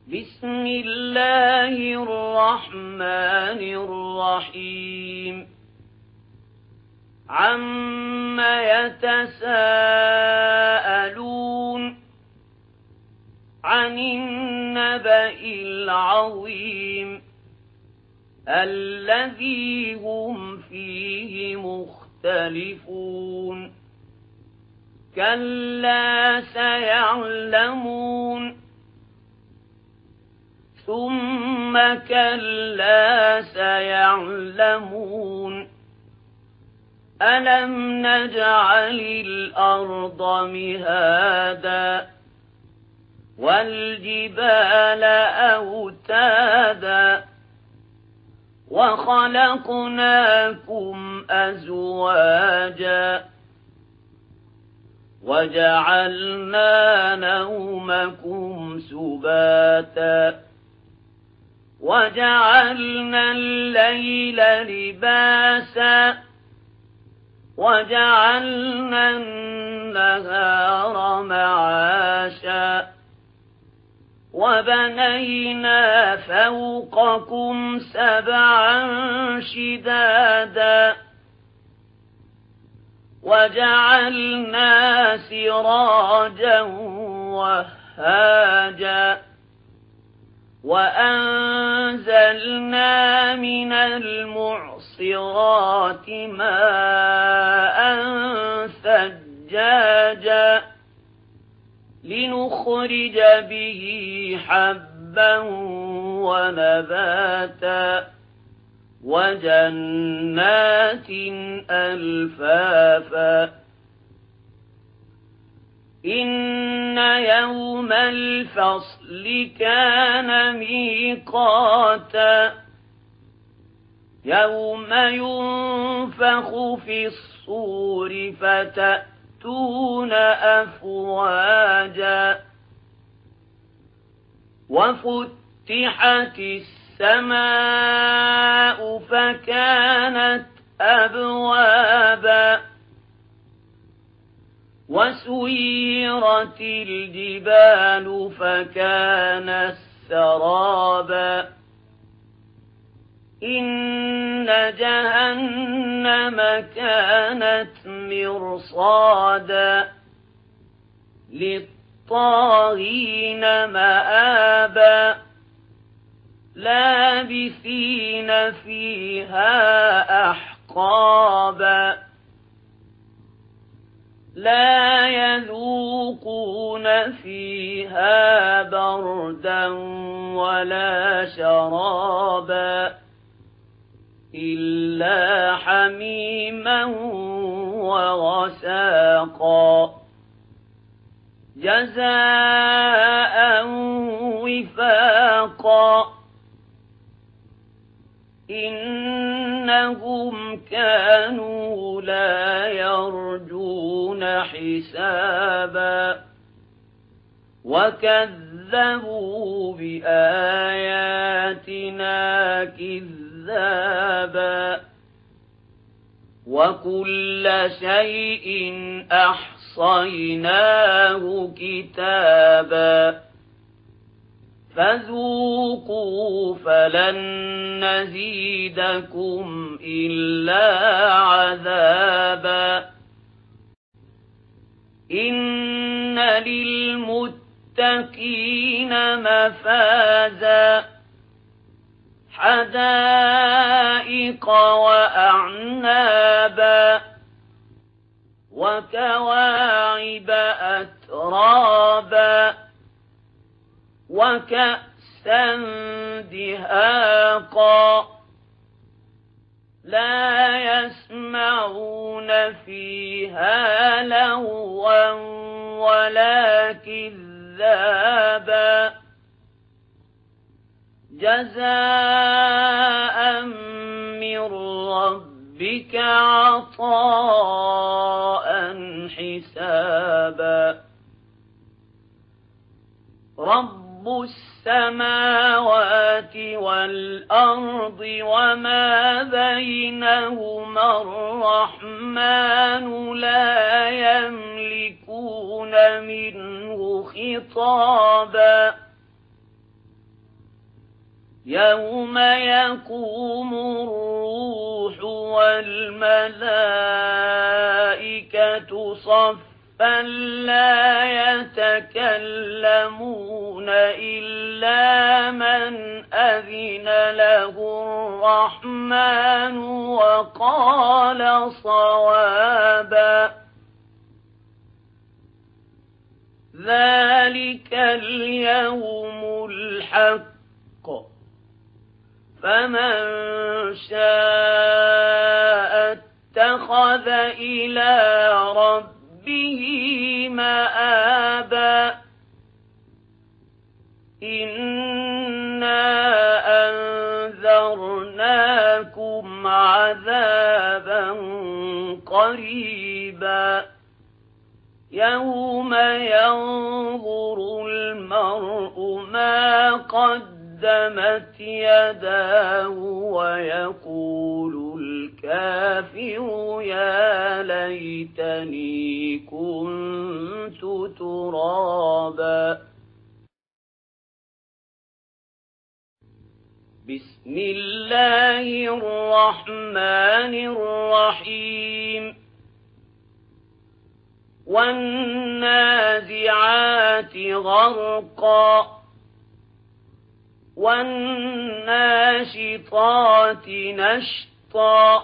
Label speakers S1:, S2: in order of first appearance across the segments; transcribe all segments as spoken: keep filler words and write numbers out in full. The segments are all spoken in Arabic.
S1: بسم الله الرحمن الرحيم عم يتساءلون عن النبأ العظيم الذي هم فيه مختلفون كلا سيعلمون ثم كلا سيعلمون ألم نجعل الأرض مهادا والجبال أوتادا وخلقناكم أزواجا وجعلنا نومكم سباتا وجعلنا الليل لباسا وجعلنا النهار معاشا وبنينا فوقكم سبعا شدادا وجعلنا سراجا وهاجا وأنزلنا من المعصرات ماء ثجاجا لنخرج به حبا ونباتا وجنات ألفافا إن يوم الفصل كان ميقاتا يوم ينفخ في الصور فتأتون أفواجا وفتحت السماء فكانت أبوابا وسيرت الجبال فكانت سرابا إن جهنم كانت مرصادا للطاغين مآبا لابثين فيها أحقابا لا يذوقون فيها بردا ولا شرابا إلا حميما وغساقا جزاء وفاقا إنهم كانوا لا يرجون حسابا وكذبوا بآياتنا كذابا وكل شيء أحصيناه كتابا فذوقوا فلن نزيدكم إلا عذابا إن للمتقين مفازا حدائق وأعنابا وكواعب أترابا وكأسا دهاقا لا يسمعون فيها لغوا ولا كذابا جزاء من ربك عطاء حسابا رب السماوات والأرض وما بينهما الرحمن لا يملكون منه خطابا يوم يقوم الروح والملائكة صفا لا يتكلمون إلا من أذن له الرحمن وقال صوابا ذلك اليوم الحق فمن شاء اتخذ إلى ربه مآبا إنا أنذرناكم عذابا قريبا يوم ينظر المرء ما قدمت يداه ويقول الكافر يا ليتني كنت ترابا بسم الله الرحمن الرحيم والنازعات غرقا والناشطات نشطا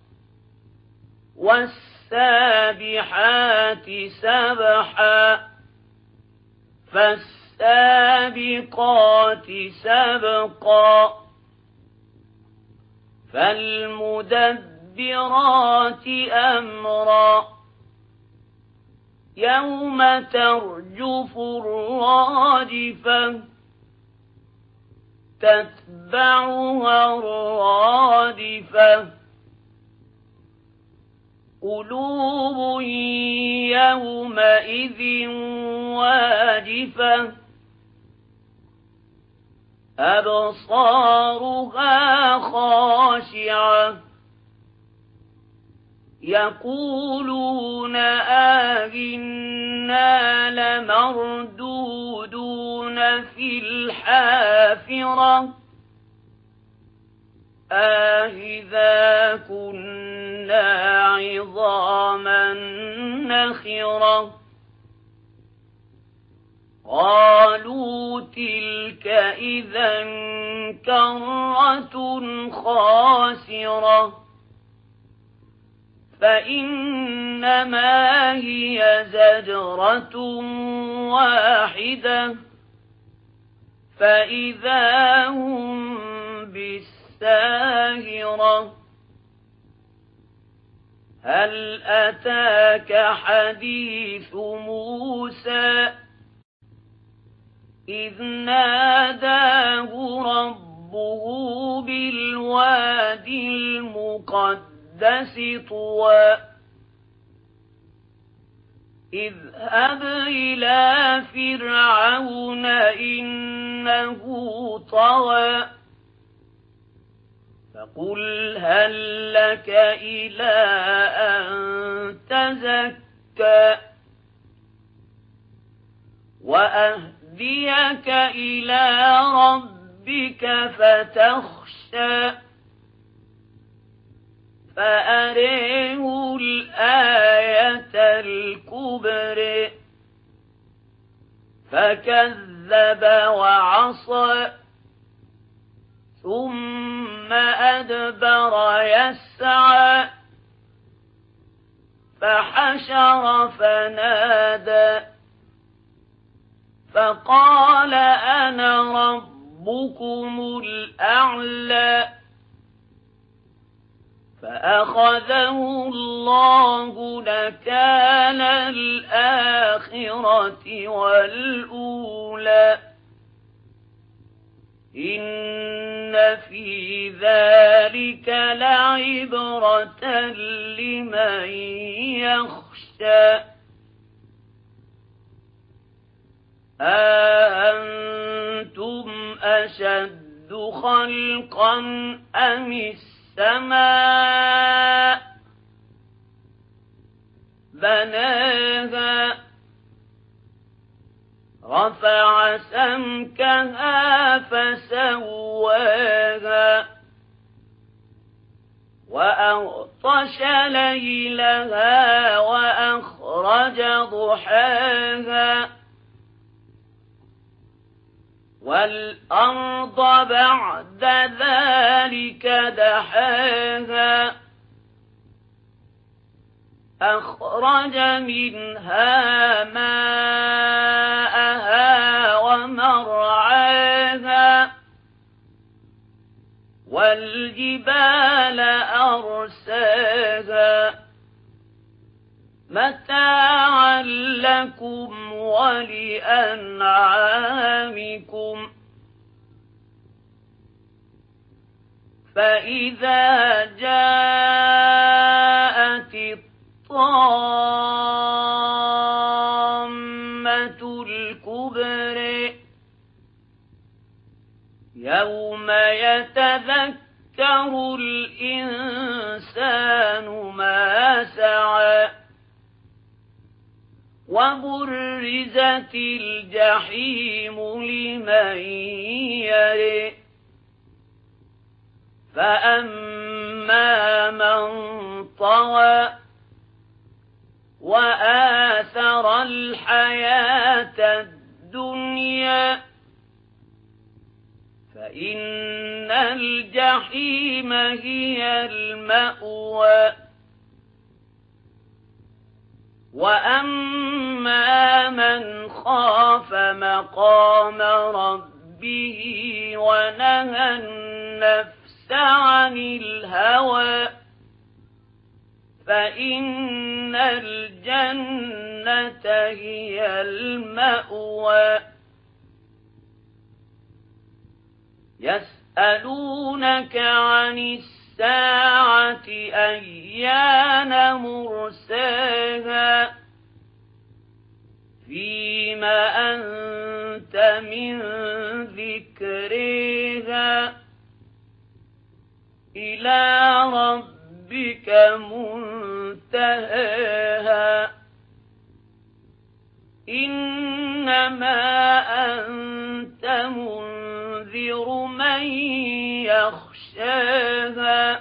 S1: والسابحات سبحا فالسابقات سبقا فالمدبرات أمرا يوم ترجف الراجفة تتبعها الرادفة قلوب يومئذ واجفة أبصارها خاشعة يقولون آئنا لمردودون في الحافرة أإذا كنا عظاما نخرة قالوا تلك إذا كرة خاسرة فإنما هي زجرة واحدة فإذا هم بالساهرة هل أتاك حديث موسى إذ ناداه ربه بالوادي المقدس طوى اذهب إلى فرعون إنه طغى فقل هل لك إلى أن تزكى وأهديك إلى ربك فتخشى فأريه الآية الكبرى فكذب وعصى ثم أدبر يسعى فحشر فنادى فقال أنا ربكم الأعلى فأخذه الله نكال الآخرة والأولى إن في ذلك لعبرة لمن يخشى أأنتم أشد خلقا أم السماء بناها رفع سمكها فسواها وأغطش ليلها وأخرج ضحاها والأرض بعد ذلك دحاها أخرج منها ماءها ومرعاها والجبال أرساها متاعا لكم ولأنعامكم فإذا جاءت الطامة الكبرى يوم يتذكر الإنسان ما سعى وبرزت الجحيم لمن يرى فأما من طغى وآثر الحياة الدنيا فإن الجحيم هي المأوى وأما من خاف مقام ربه ونهى النفس عن الهوى فإن الجنة هي المأوى يسألونك عن الساعة أيان مرساها فيما أنت من ذكرها إلى ربك منتهاها إنما أنت منذر من يخشاها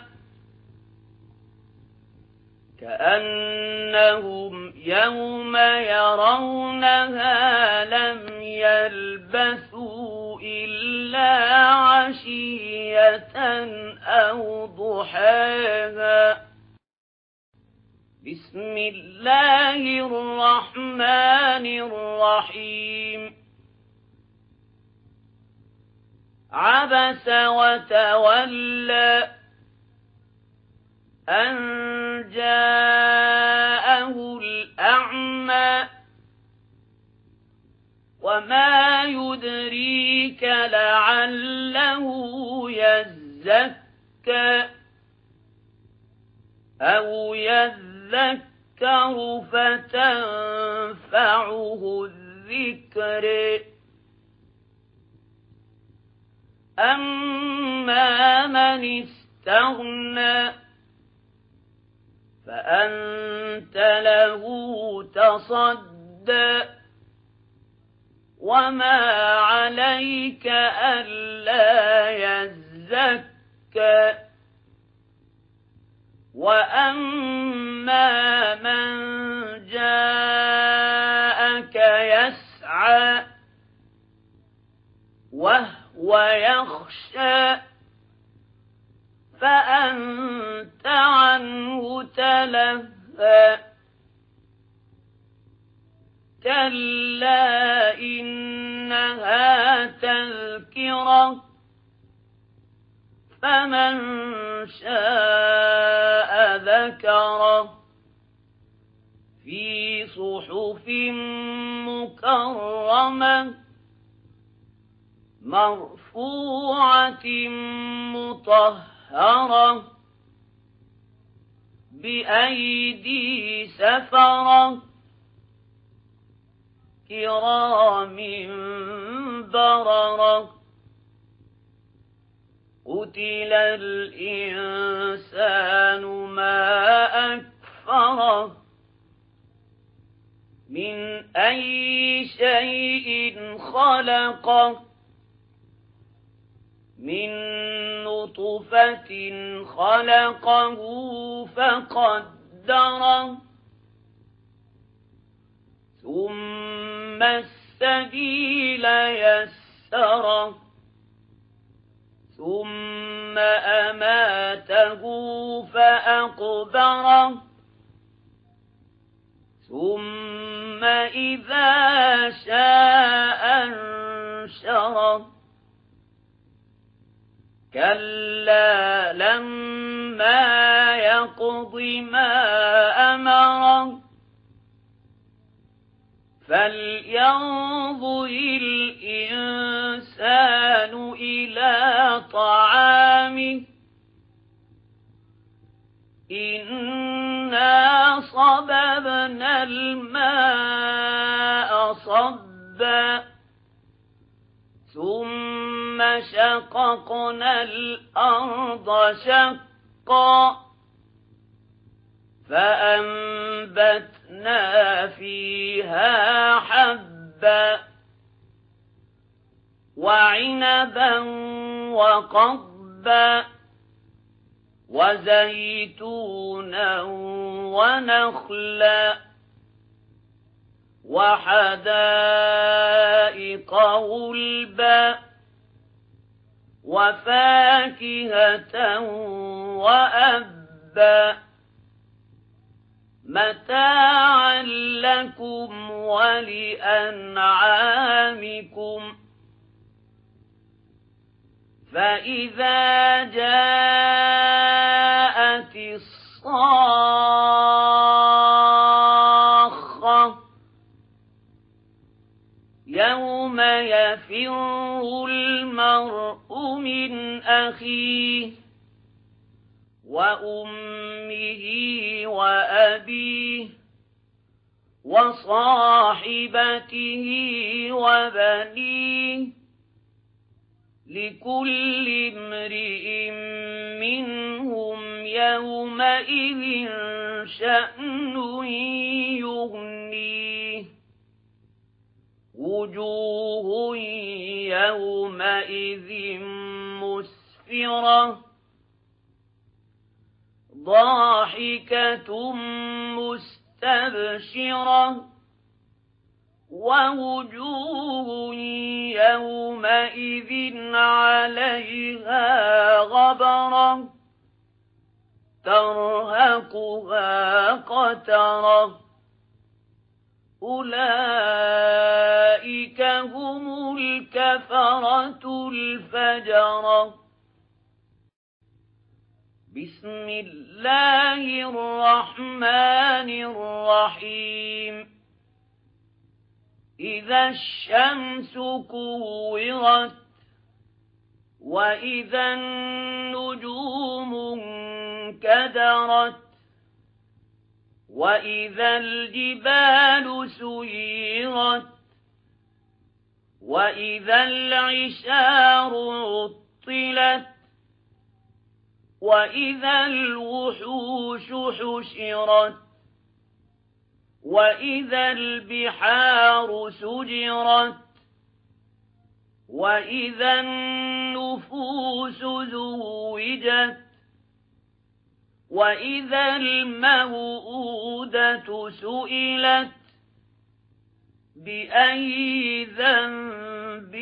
S1: كأنهم يوم يرونها لم يلبثوا إلا عشية أو ضحاها بسم الله الرحمن الرحيم عبس وتولى أن جاءه الأعمى وما يدريك لعله يزكى أو يذكر فتنفعه الذكر أما من استغنى فأنت له تصدى وما عليك ألا يزكى وأما من جاءك يسعى وهو يخشى فأنت عنه تلهى كلا إنها تذكرة فمن شاء ذكره في صحف مكرمة مرفوعة مطهرة بأيدي سفرة كرام بررة قتل الإنسان ما أكفره من أي شيء خلقه من نطفة خلقه فقدره ثم السبيل يسره ثم أماته فأقبره ثم إذا شاء أنشره كلا لما يقض ما أمره فلينظر الإنسان إلى طعامه إنا صببنا الماء صبا ثم شققنا الأرض شقا فأنبتنا فيها حبا وعنبا وقضبا وزيتونا ونخلا وحدائق غلبا وفاكهة وأبا متاعا لكم ولأنعامكم فإذا جاءت الصاخة يوم يفر المرء من أخيه وأمه وأبيه وصاحبته وبنيه لكل امرئ منهم يومئذ شأن يغنيه وجوه يومئذ مسفرة ضاحكة مستبشرة ووجوه يومئذ عليها غبرة ترهقها قترة أولئك هم الكفرة الفجرة بسم الله الرحمن الرحيم إذا الشمس كورت وإذا النجوم انكدرت وإذا الجبال سيرت وإذا العشار عطلت وإذا الوحوش حشرت وإذا البحار سجرت وإذا النفوس زوجت وإذا الموءودة سئلت بأي ذنب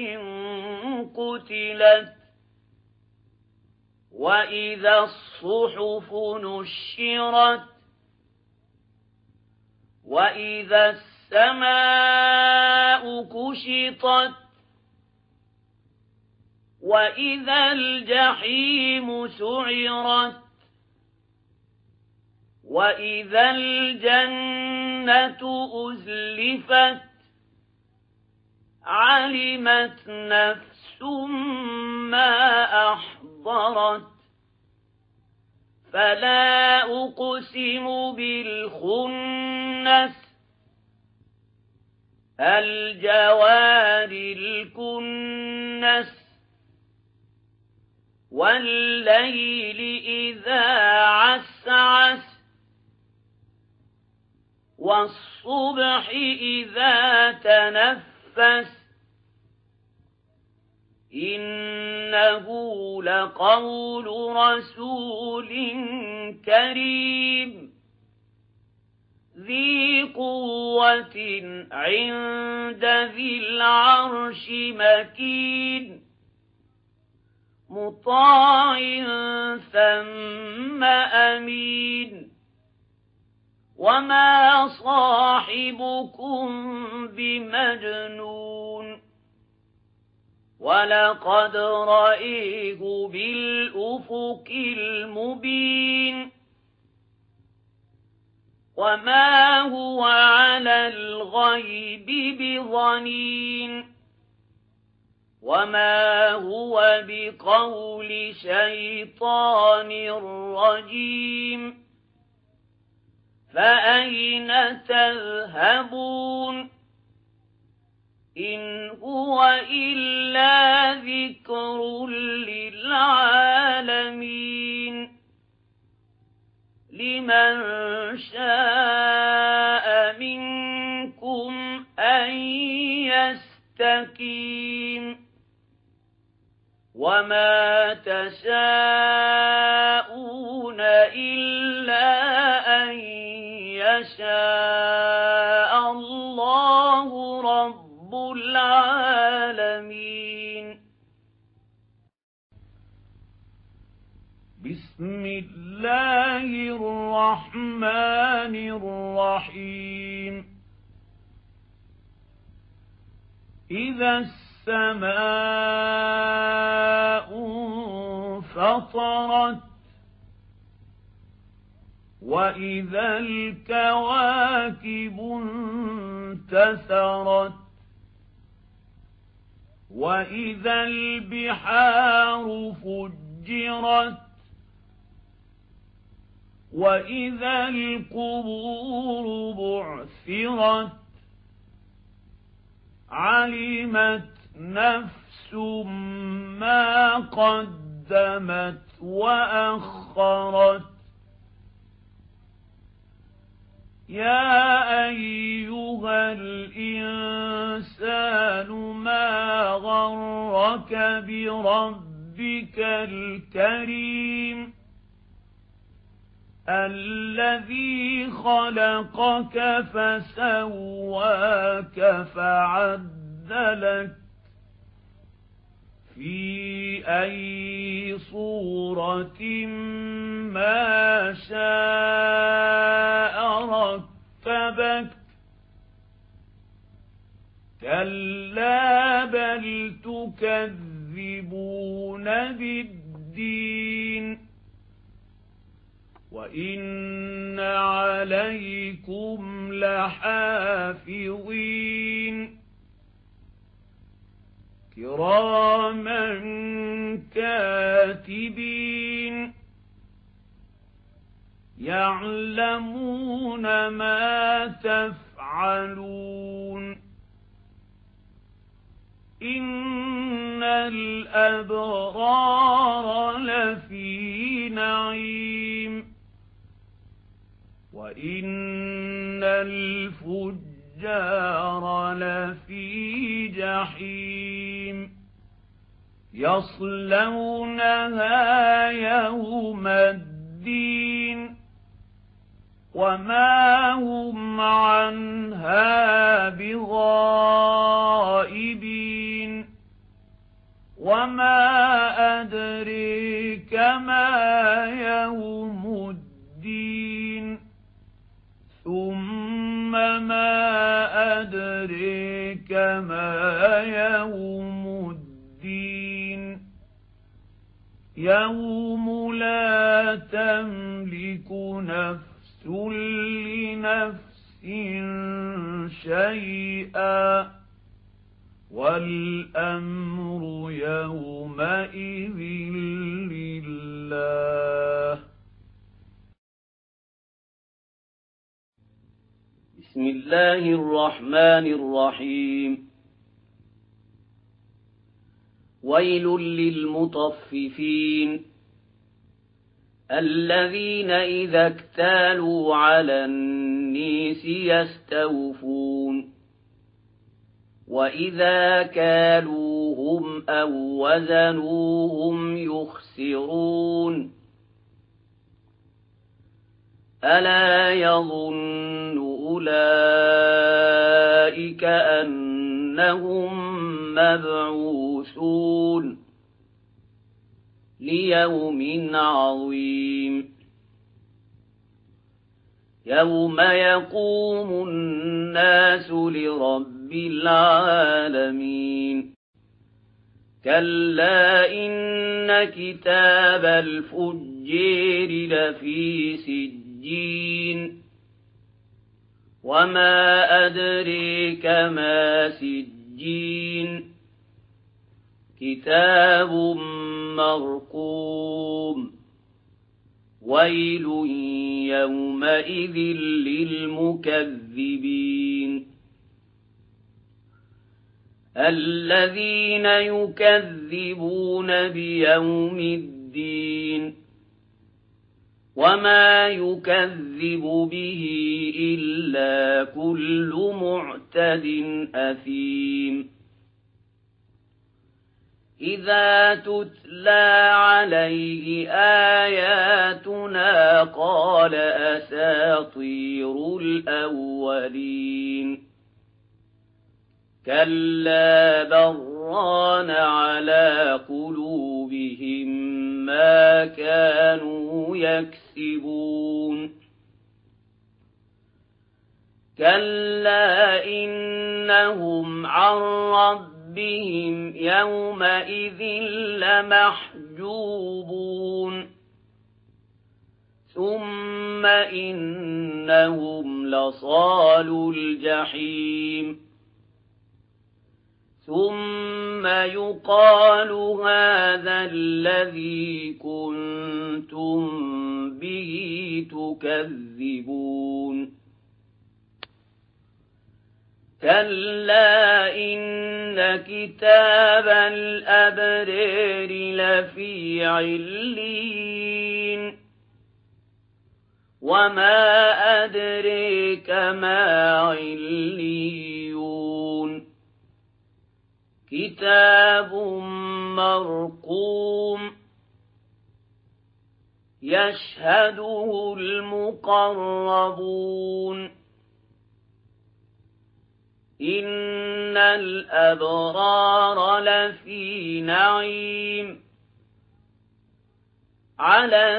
S1: قتلت وإذا الصحف نشرت وإذا السماء كشطت وإذا الجحيم سعرت وإذا الجنة أزلفت علمت نفس ما أحضرت فلا أقسم بالخنس الجوار الكنس والليل إذا عسعس والصبح إذا تنفس إنه لقول رسول كريم ذي قوة عند ذي العرش مكين مطاع ثم أمين وما صاحبكم بمجنون ولقد رأيه بالأفق المبين وما هو على الغيب بضنين وما هو بقول شيطان رجيم فأين تذهبون إن هو إلا ذكر للعالمين لمن شاء منكم أن يستقيم وما تشاءون إلا أن يشاء الله رب العالمين.
S2: بسم الله الرحمن الرحيم. إذا السماء انفطرت وإذا الكواكب انتثرت وإذا البحار فجرت وإذا القبور بعثرت علمت نفس ما قدمت وأخرت. يا أيها الإنسان ما غرك بربك الكريم الذي خلقك فسواك فعدلك في أي صورة ما شاء ركبك كلا بل تكذبون بالدين وإن عليكم لحافظين كراما كاتبين يعلمون ما تفعلون. إن الأبرار لفي نعيم وإن الفجار لفي جحيم يصلونها يوم الدين وما هم عنها بغائبين. وما أدريك ما يوم الدين ثم ما أدريك ما يوم الدين يوم لا تملك نفس لنفس شيئا والأمر يومئذ لله.
S1: بسم الله الرحمن الرحيم. ويل للمطففين الذين إذا اكتالوا على الناس والإنس يستوفون وإذا كالوهم أو وزنوهم يخسرون ألا يظن أولئك أنهم مبعوثون ليوم عظيم يوم يقوم الناس لرب العالمين كلا إن كتاب الفجار لفي سجين وما أدريك ما سجين كتاب مرقوم ويل يومئذ للمكذبين الذين يكذبون بيوم الدين وما يكذب به إلا كل معتد أثيم إذا تتلى عليه آياتنا قال أساطير الأولين كلا بران على قلوبهم ما كانوا يكسبون كلا إنهم عن ربهم يومئذ لمحجوبون ثم إنهم لصالو الجحيم ثم يقال هذا الذي كنتم به تكذبون كلا إن كتاب الأبرار لفي علين وما أدريك ما عليون كتاب مرقوم يشهده المقربون إن الأبرار لفي نعيم على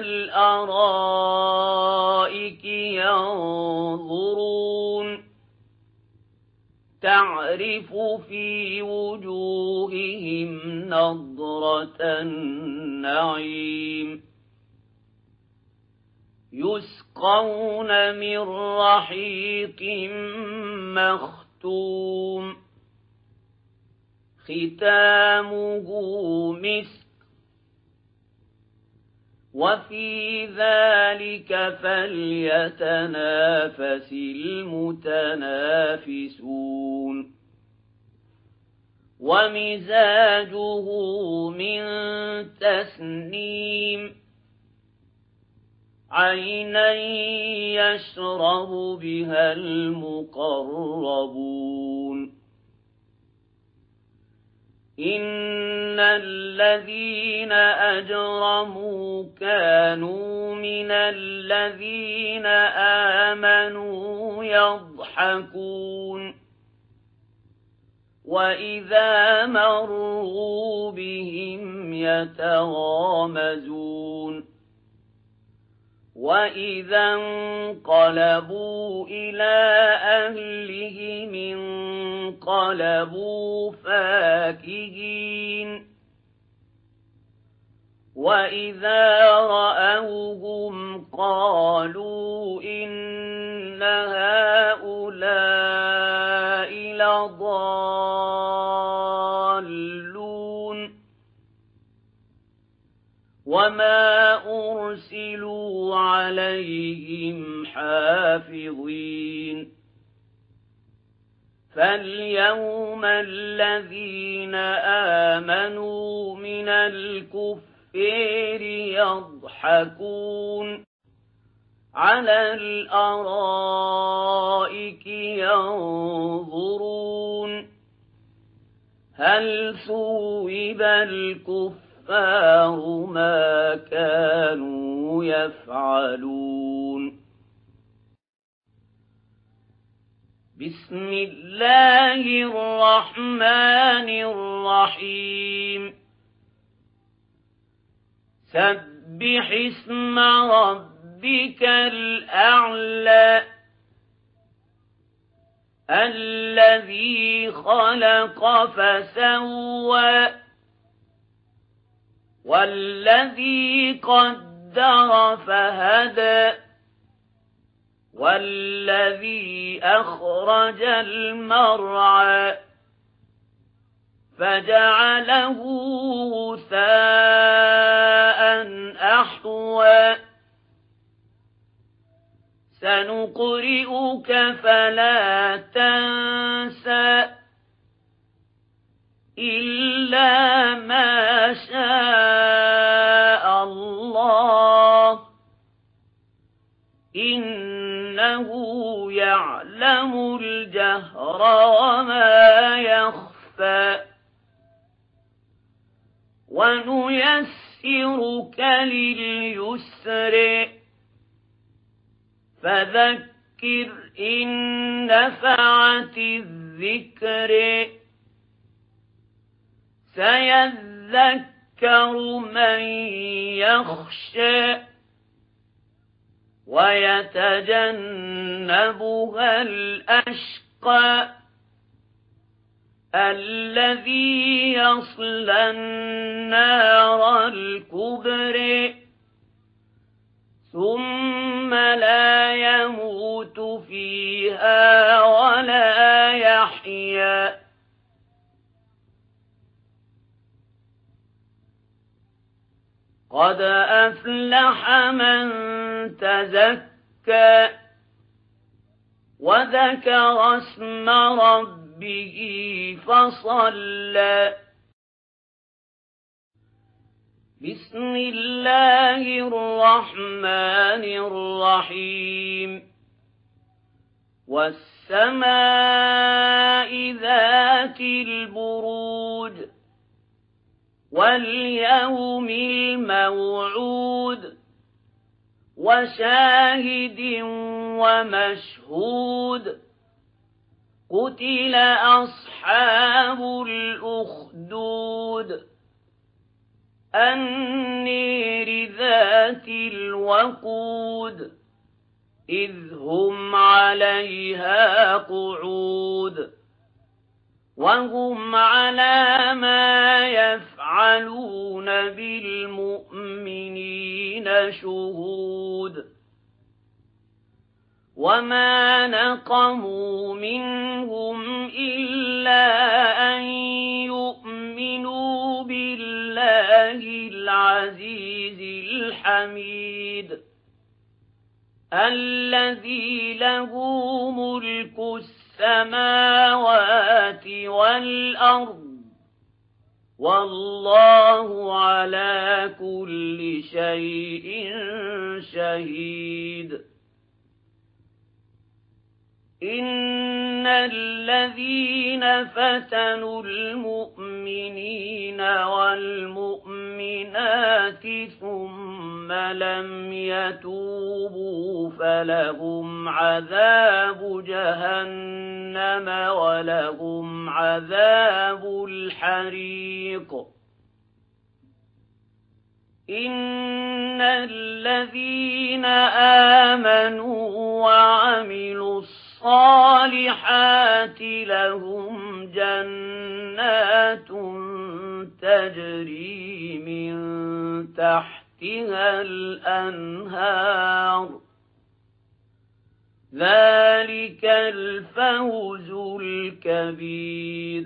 S1: الأرائك ينظرون تعرف في وجوههم نضرة النعيم يسقون من رحيق مختوم ختامه مسك وفي ذلك فليتنافس المتنافسون ومزاجه من تسنيم عينا يشرب بها المقربون إن الذين أجرموا كانوا من الذين آمنوا يضحكون وإذا مروا بهم يتغامزون وإذا انقلبوا إلى أهلهم انقلبوا فاكهين وإذا رأوهم قالوا إن هؤلاء لضالون وما أرسلوا عليهم حافظين فاليوم الذين آمنوا من الكفار يضحكون على الأرائك ينظرون هل ثوب الكفار ما كانوا يفعلون بسم الله الرحمن الرحيم سبح اسم ربك الأعلى الذي خلق فسوى والذي قدر فهدى والذي أخرج المرعى فجعله غثاء أحوى سنقرئك فلا تنسى إلا ما شاء الله إنه يعلم الجهر وما يخفى ونيسرك لليسر فذكر إن نفعت الذكر سيذكر من يخشى ويتجنبها الأشقى الذي يصلى النار الكبرى ثم لا يموت فيها ولا يحيا قد أفلح من تزكى وذكر اسم ربه فصلى بسم الله الرحمن الرحيم والسماء ذات البروج واليوم الموعود وشاهد ومشهود قتل أصحاب الأخدود النير ذات الوقود إذ هم عليها قعود وهم على ما يفعلون بالمؤمنين شهود وما نقموا منهم إلا أن يؤمنوا بالله العزيز الحميد الذي له ملك السماوات والأرض والله على كل شيء شهيد إن الذين فتنوا المؤمنين والمؤمنات ثم لم يتوبوا فلهم عذاب جهنم ولهم عذاب الحريق إن الذين آمنوا وعملوا الصالحات لهم جنات تجري من تحتها الأنهار ذلك الفوز الكبير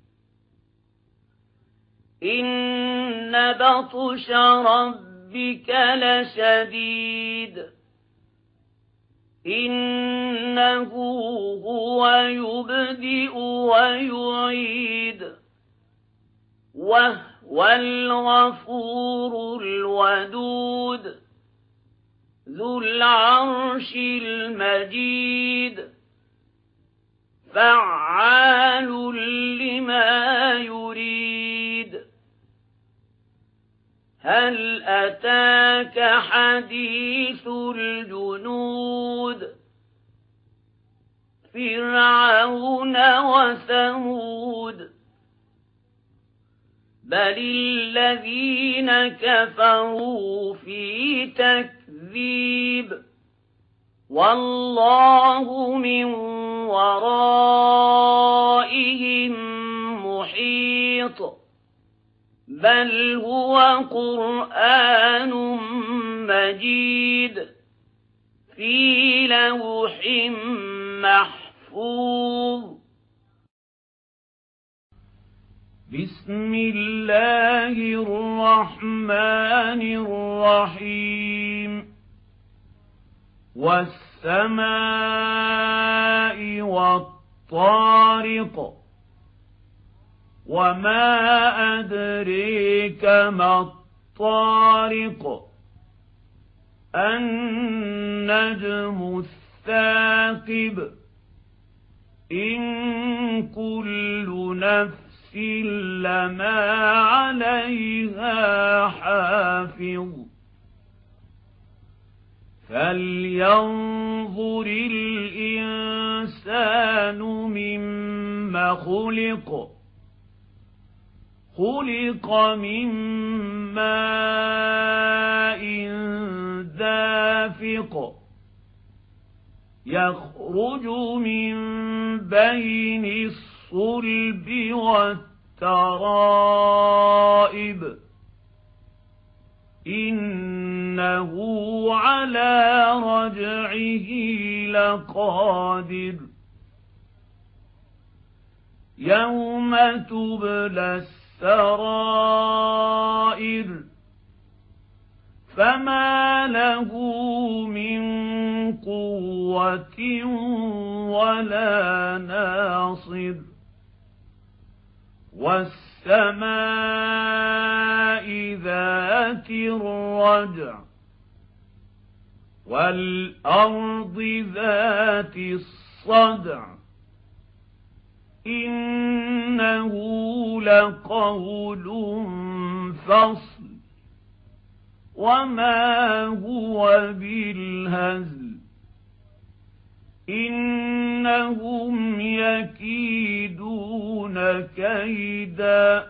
S1: إن بطش ربك لشديد إنه هو يبدئ ويعيد وهو الغفور الودود ذو العرش المجيد فعال لما يريد هل أتاك حديث الجنود فرعون وثمود بل الذين كفروا في تكذيب والله من ورائهم محيط بل هو قرآن مجيد في لوح محفوظ.
S2: بسم الله الرحمن الرحيم والسماء والطارق وما أدريك ما الطارق النجم الثاقب إن كل نفس لما عليها حافظ فلينظر الإنسان مما خلق خلق من ماء دافق يخرج من بين الصلب والترائب إنه على رجعه لقادر يوم تبلى السرائر فما له من قوة ولا ناصر والسماء ذات الرجع والأرض ذات الصدع إنه لقول فصل وما هو بالهزل إنهم يكيدون كيدا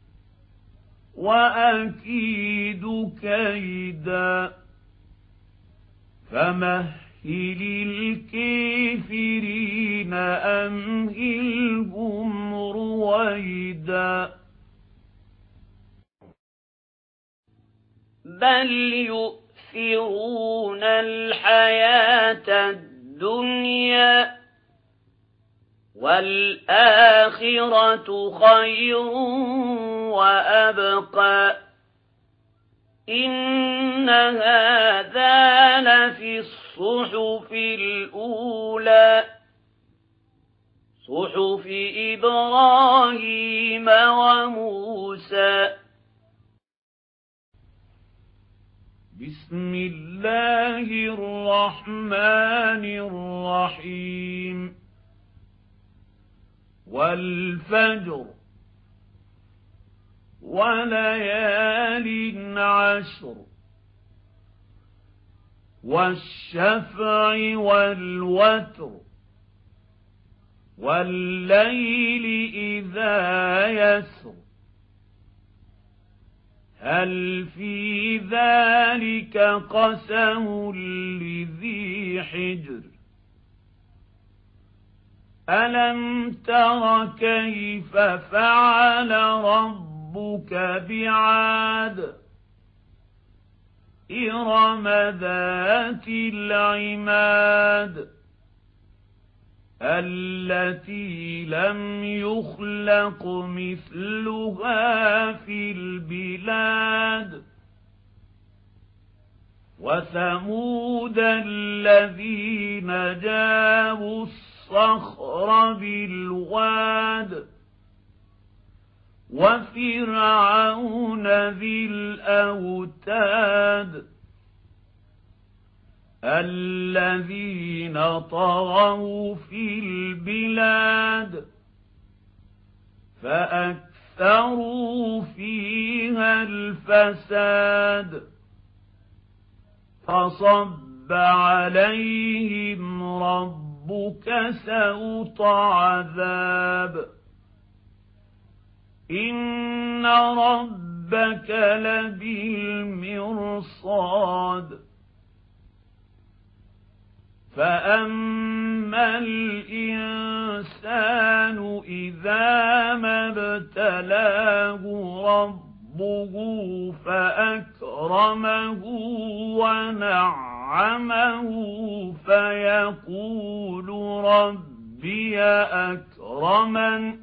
S2: وأكيد كيدا فمهل الكافرين أمهلهم رويدا
S1: بل يؤثرون الحياة الدنيا والآخرة خير وأبقى إن هذا لفي الصحف الأولى صحف إبراهيم وموسى.
S2: بسم الله الرحمن الرحيم والفجر وليال عشر والشفع والوتر والليل إذا يسر هل في ذلك قسم لذي حجر ألم تر كيف فعل ربك بعاد إرم ذات العماد التي لم يخلق مثلها في البلاد وثمود الذين جابوا الصخر بالواد وفرعون ذي الأوتاد الذين طغوا في البلاد فأكثروا فيها الفساد فصب عليهم ربك سوط عذاب إن ربك لبالمرصاد فأما الإنسان إذا ما ابتلاه ربه فأكرمه ونعمه فيقول ربي أكرمن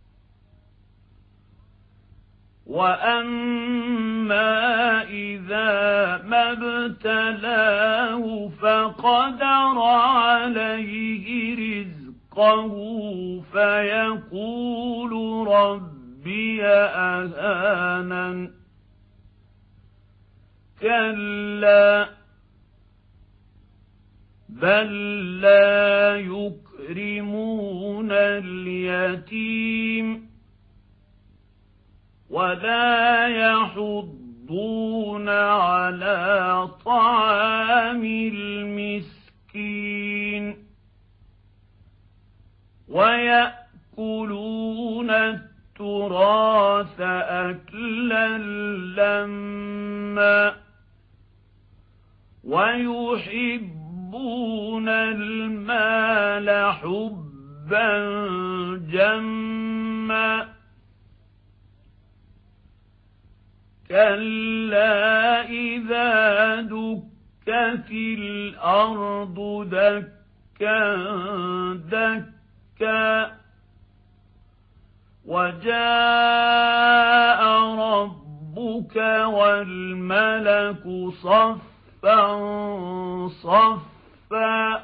S2: وأما إذا ما ابتلاه فقدر عليه رزقه فيقول ربي أهانن كلا بل لا يكرمون اليتيم ولا يحضون على طعام المسكين ويأكلون التراث أكلا لما ويحبون المال حبا جما كلا إذا دكت الأرض دكا دكا وجاء ربك والملك صفا صفا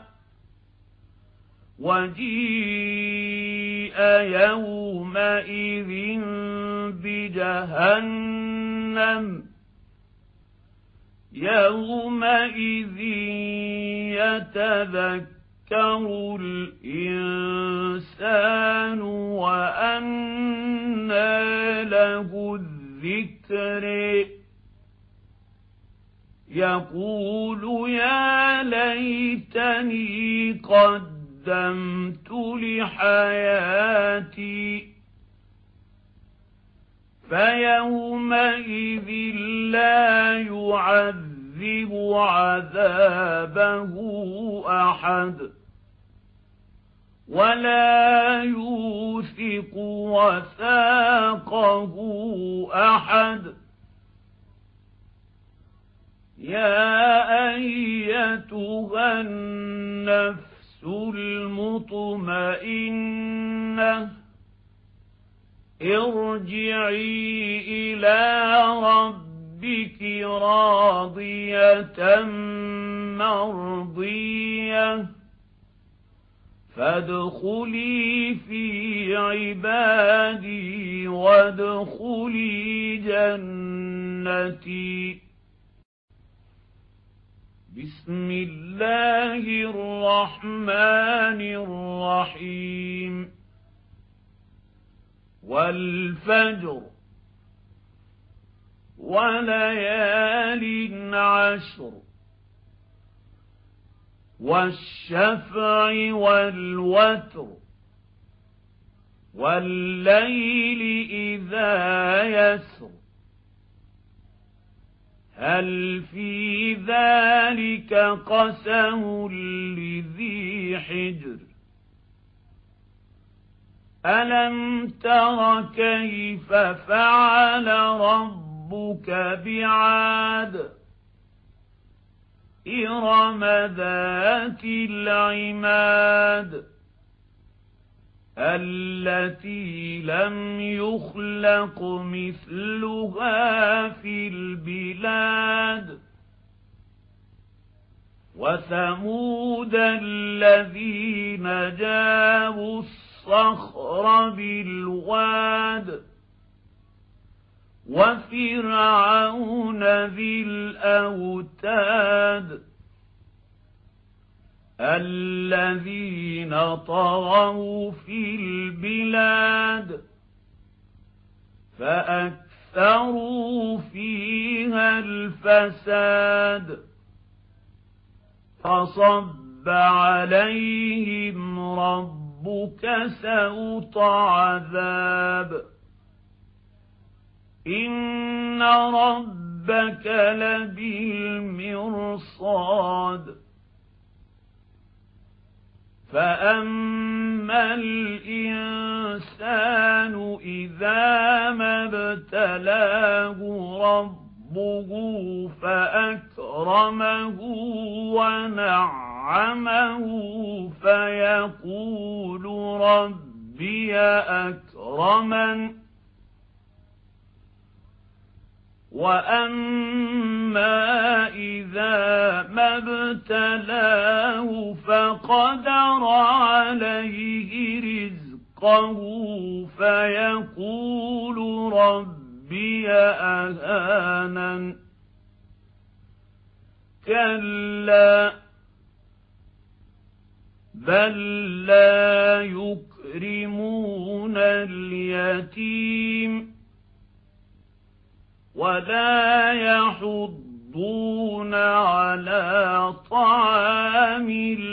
S2: وجيء يومئذ بجهنم يومئذ يتذكر الإنسان وأنى له الذكر يقول يا ليتني قدمت لحياتي فيومئذ لا يعذب عذابه أحد ولا يوثق وثاقه أحد يا أيتها النفس المطمئنة ارجعي إلى ربك راضية مرضية فادخلي في عبادي وادخلي جنتي بسم الله الرحمن الرحيم والفجر وليال عشر والشفع والوتر والليل إذا يسر هل في ذلك قسم لذي حجر ألم تر كيف فعل ربك بعاد إرم ذات العماد التي لم يخلق مثلها في البلاد وثمود الذين جابوا الصخر بالواد وفرعون ذي الأوتاد الذين طغوا في البلاد فأكثروا فيها الفساد فصب عليهم ربك سوط عذاب إن ربك لبالمرصاد فأما الإنسان إذا ما ابتلاه ربه فأكرمه ونعمه فيقول ربي أكرمن وأما إذا ما ابتلاه فقدر عليه رزقه فيقول ربي أهانن كلا بل لا يكرمون اليتيم ولا يحضون على طعام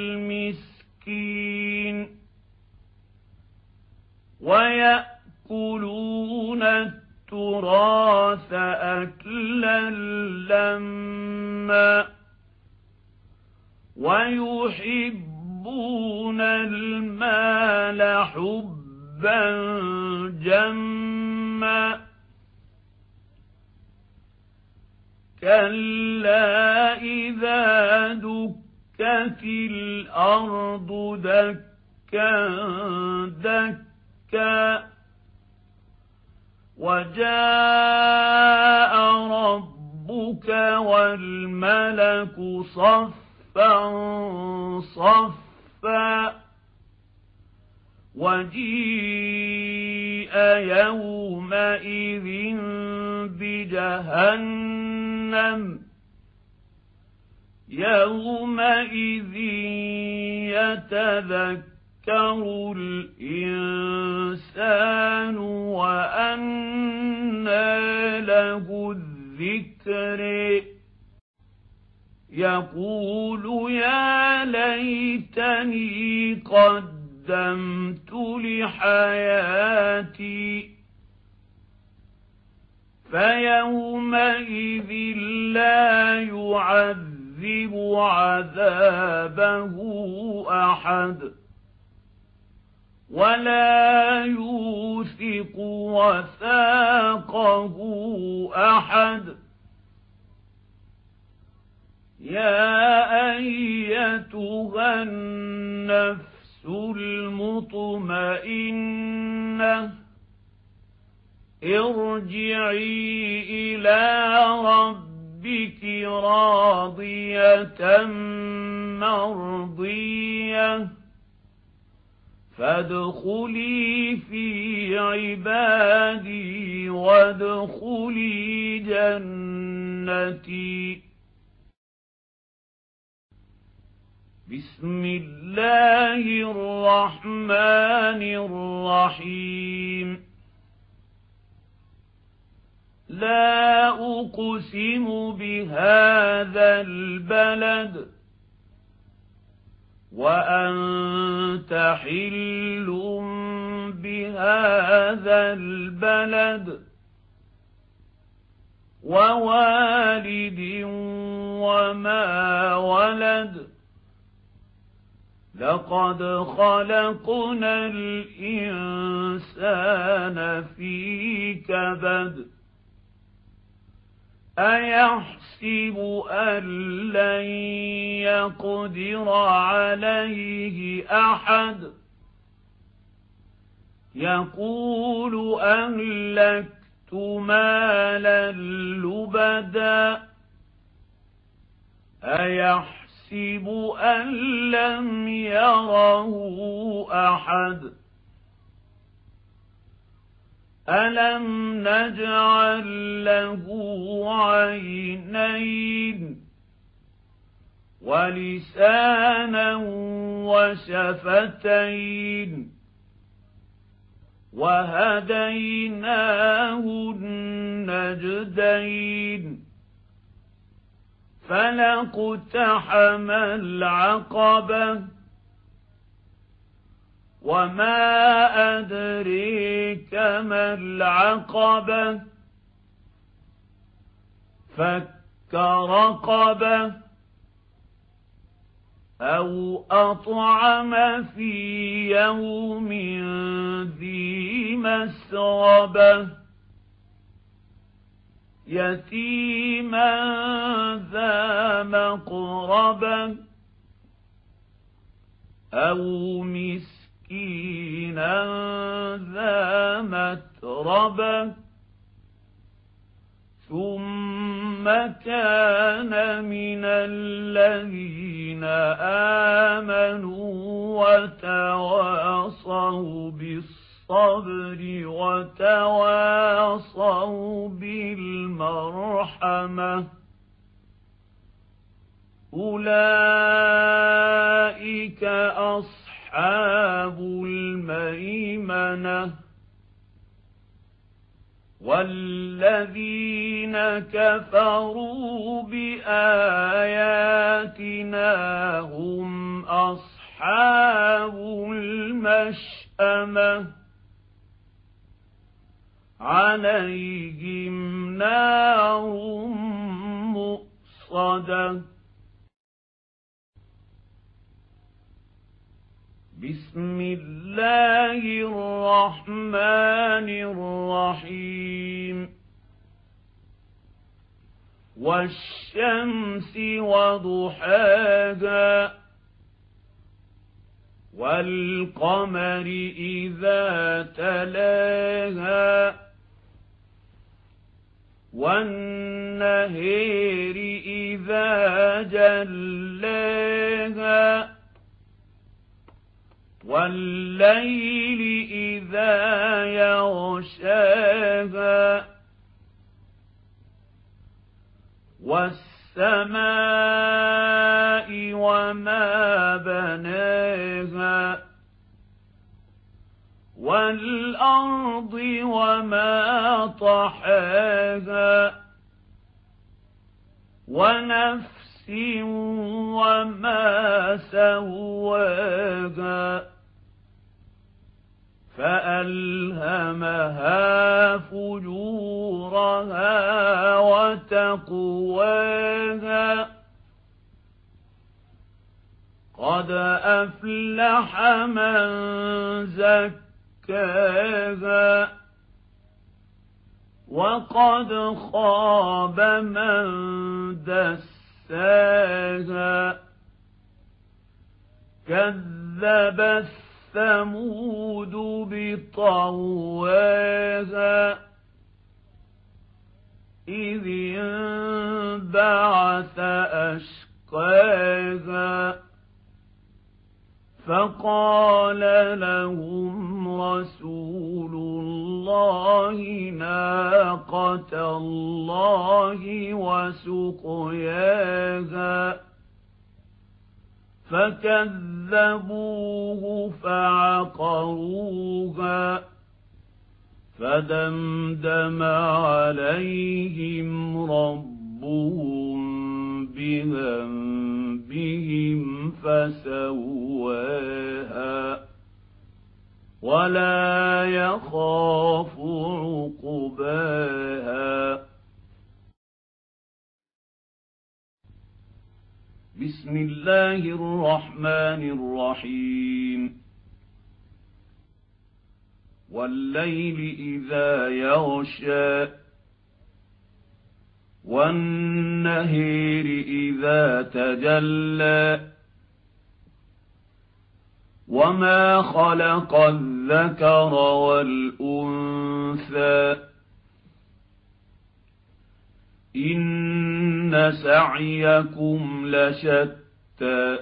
S2: المسكين ويأكلون التراث أكلا لما ويحبون المال حبا جما كلا إذا دكت الأرض دكا دكا وجاء ربك والملك صفا صفا وجيء يومئذ بجهنم يومئذ يتذكر الإنسان وأنى له الذكر يقول يا ليتني قدمت لحياتي فيومئذ لا يعذب عذابه أحد ولا يوثق وثاقه أحد يا أيتها النفس المطمئنة ارجعي إلى ربك راضية مرضية فادخلي في عبادي وادخلي جنتي بسم الله الرحمن الرحيم لا أقسم بهذا البلد وأنت حل بهذا البلد ووالد وما ولد لقد خلقنا الإنسان في كبد أيحسب أن لن يقدر عليه أحد يقول أهلكت مالا لبدا أيحسب أن لم يره أحد ألم نجعل له عينين ولسانا وشفتين وهديناه النجدين فلاقتحم العقبة وما أدريك ما العقبة فك رقبة أو أطعم في يوم ذي مسغبة يتيما ذا مقربة أو مسكينا ذا متربة ثم كان من الذين آمنوا وتواصوا بالصبر وتواصوا بالمرحمة أولئك أصحاب الميمنة والذين كفروا بآياتنا هم أصحاب المشأمة عليهم نار مؤصدة بسم الله الرحمن الرحيم والشمس وضحاها والقمر إذا تلاها والنهر إذا جلاها والليل إذا يغشاها والسماء وما بناها والأرض وما طحاها ونفس وما سواها فألهمها فجورها وتقواها قد أفلح من زكاها وقد خاب من دساها كذبت ثمود بطغواها إذ انبعث أشقاها فقال لهم رسول الله ناقة الله وسقياها فكذبوه فعقروها فدمدم عليهم ربهم بذنبهم فسواها ولا يخاف عقباها بسم الله الرحمن الرحيم والليل إذا يغشى والنهر إذا تجلى وما خلق الذكر والأنثى إن سعيكم لشتى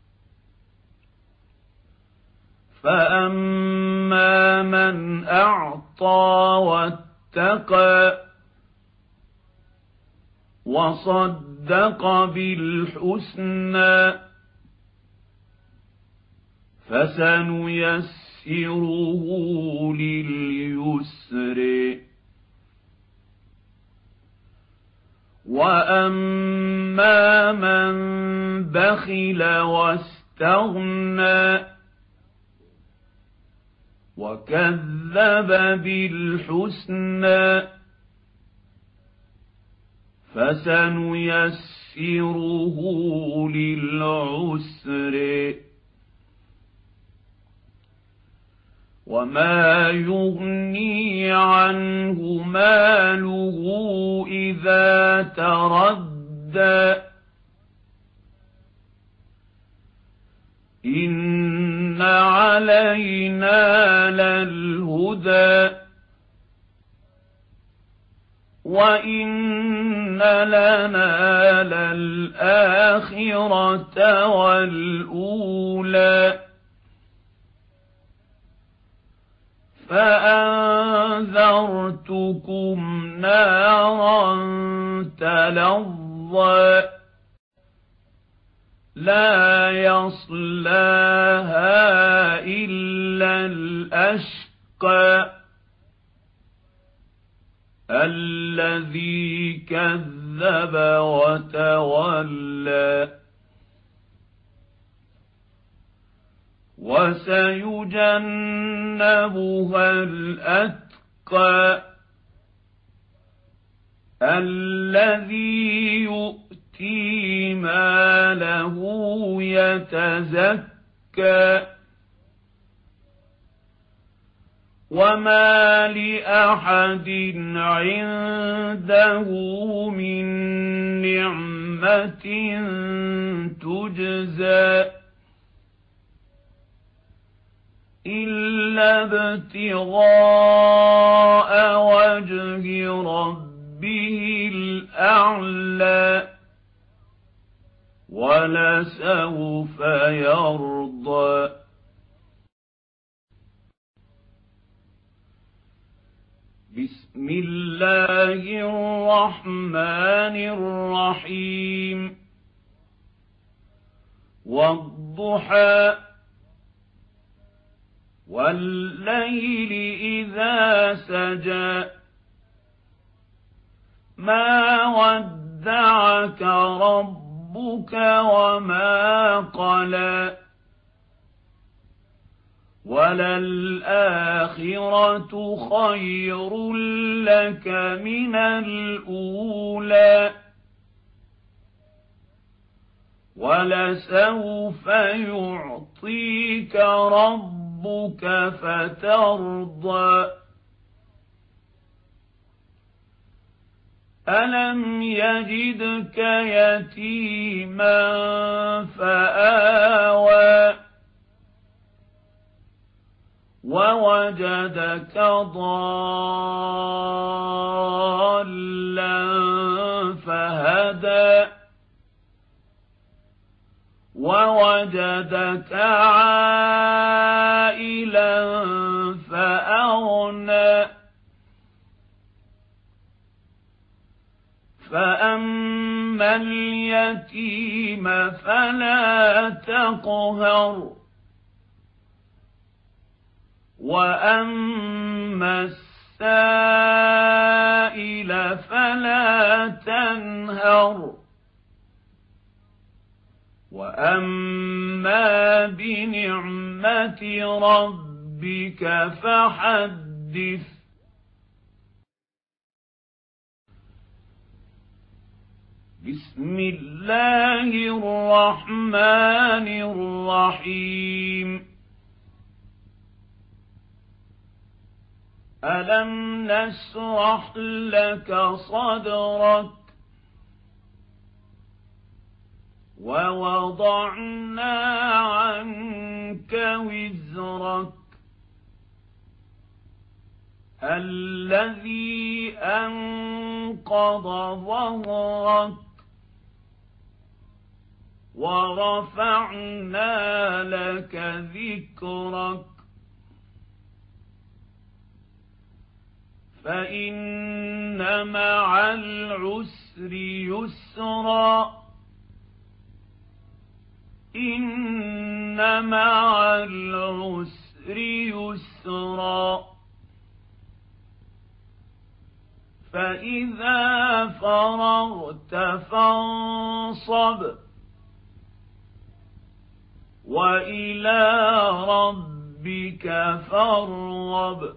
S2: فأما من أعطى واتقى وصدق بالحسنى فسنيسره لليسر وأما من بخل واستغنى وكذب بالحسنى فسنيسره للعسر وما يغني عنه ماله إذا تردى إن علينا للهدى وإن لنا للآخرة والأولى فأنذرتكم نارا تلظى لا يصلاها إلا الأشقى الذي كذب وتولى وسيجنبها الأتقى الذي يؤتي ماله يتزكى وما لأحد عنده من نعمة تجزى إلا ابتغاء وجه ربه الأعلى ولسوف يرضى بسم الله الرحمن الرحيم والضحى والليل إذا سجى ما ودعك ربك وما قلى وللآخرة خير لك من الأولى ولسوف يعطيك ربك فترضى ألم يجدك يتيما فآوى ووجدك ضالا فهدى ووجدك عائلا فأغنى فأما اليتيم فلا تقهر وأما السائل فلا تنهر وأما بنعمة ربك فحدث بسم الله الرحمن الرحيم ألم نشرح لك صدرك ووضعنا عنك وزرك الذي أنقض ظهرك ورفعنا لك ذكرك فإن مع العسر العسر يسرا إن مع العسر يسرا فإذا فرغت فانصب وإلى ربك فارغب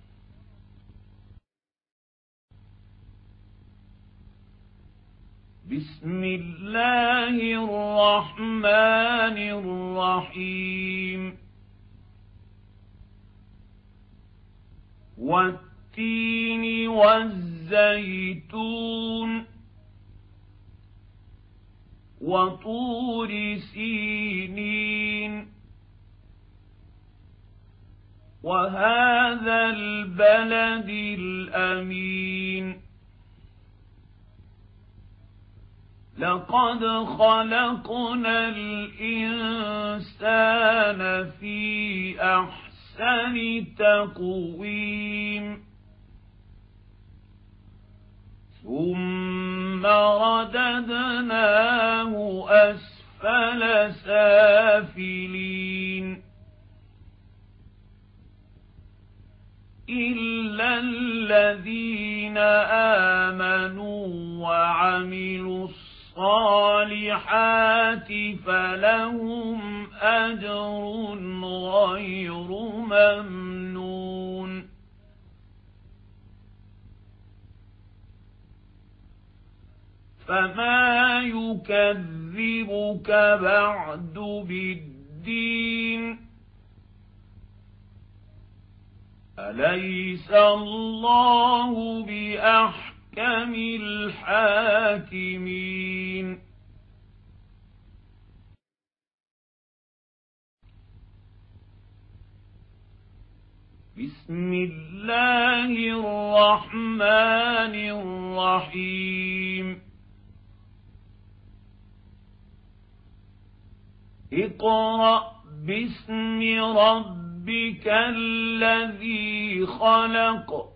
S2: بسم الله الرحمن الرحيم والتين والزيتون وطور سينين وهذا البلد الأمين لقد خلقنا الإنسان في أحسن تقويم ثم رددناه أسفل سافلين إلا الذين آمنوا وعملوا الصالحات فلهم أجر غير ممنون فما يكذبك بعد بالدين أليس الله بأحكم الحاكمين بسم الله الرحمن الرحيم اقرأ باسم ربك الذي خلق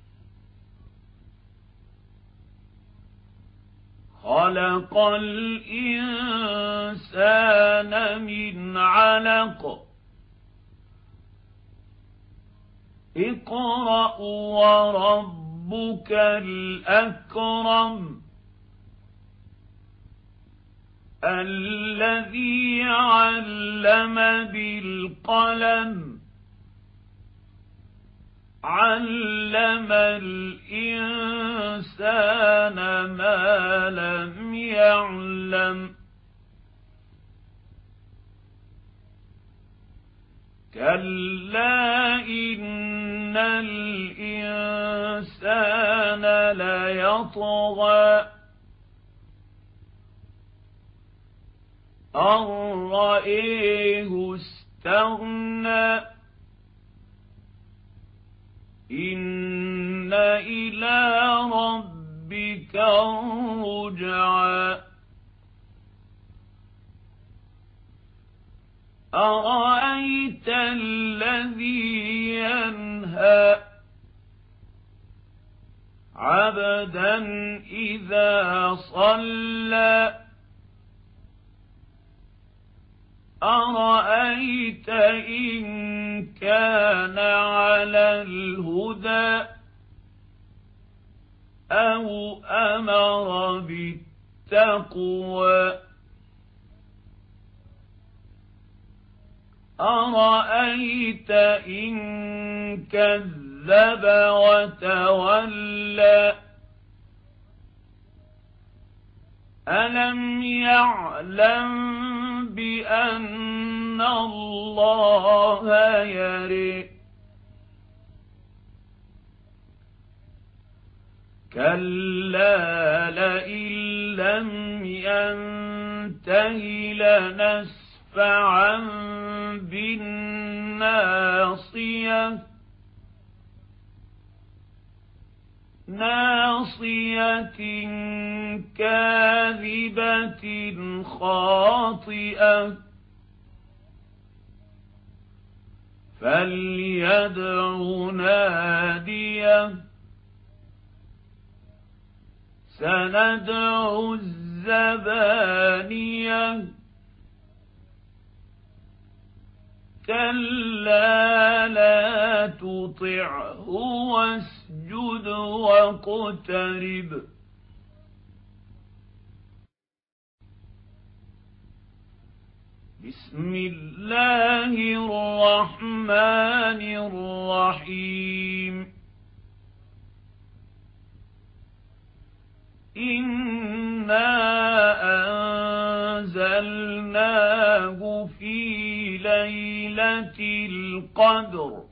S2: خلق الإنسان من علق اقرأ وربك الأكرم الذي علم بالقلم علم الإنسان ما لم يعلم كلا إن الإنسان ليطغى أن رآه استغنى إن إلى ربك الرجعى أرأيت الذي ينهى عبدا إذا صلى أرأيت إن كان على الهدى أو أمر بالتقوى أرأيت إن كذب وتولى ألم يعلم بأن الله يرى كلا لئن لم ينته لنسفعا بالناصية ناصية كاذبة خاطئة فليدع ناديه سندع الزبانية كلا لا تطعه واسجد واقترب بسم الله الرحمن الرحيم إنا أنزلناه في ليلة القدر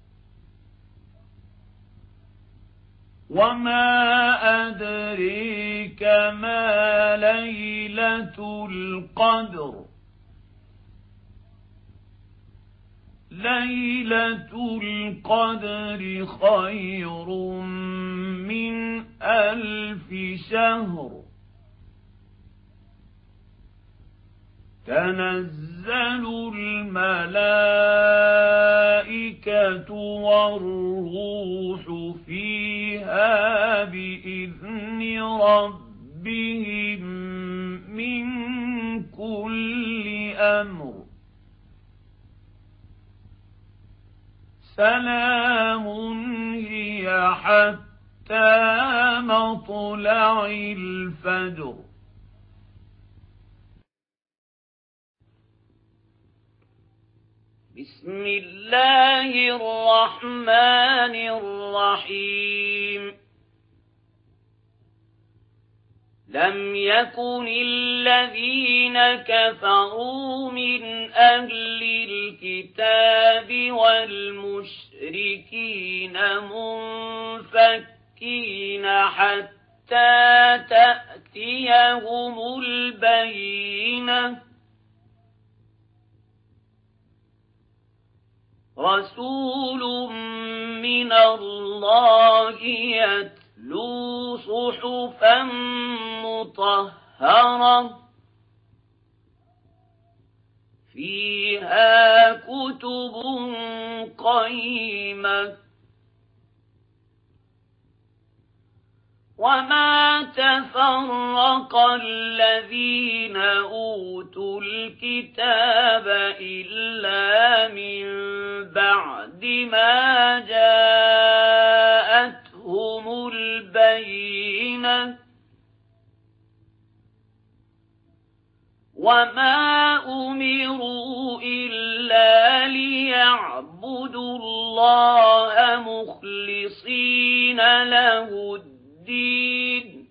S2: وما أدريك ما ليلة القدر ليلة القدر خير من ألف شهر تنزل الملائكة والروح فيها بإذن ربهم من كل أمر سلام هي حتى مطلع الفجر
S1: بسم الله الرحمن الرحيم لم يكن الذين كفروا من أهل الكتاب والمشركين منفكين حتى تأتيهم البينة رسول من الله يتلو صحفا مطهرة فيها كتب قيمة وما تفرق الذين أوتوا الكتاب إلا من بعد ما جاءتهم البينة وما أمروا إلا ليعبدوا الله مخلصين له الدين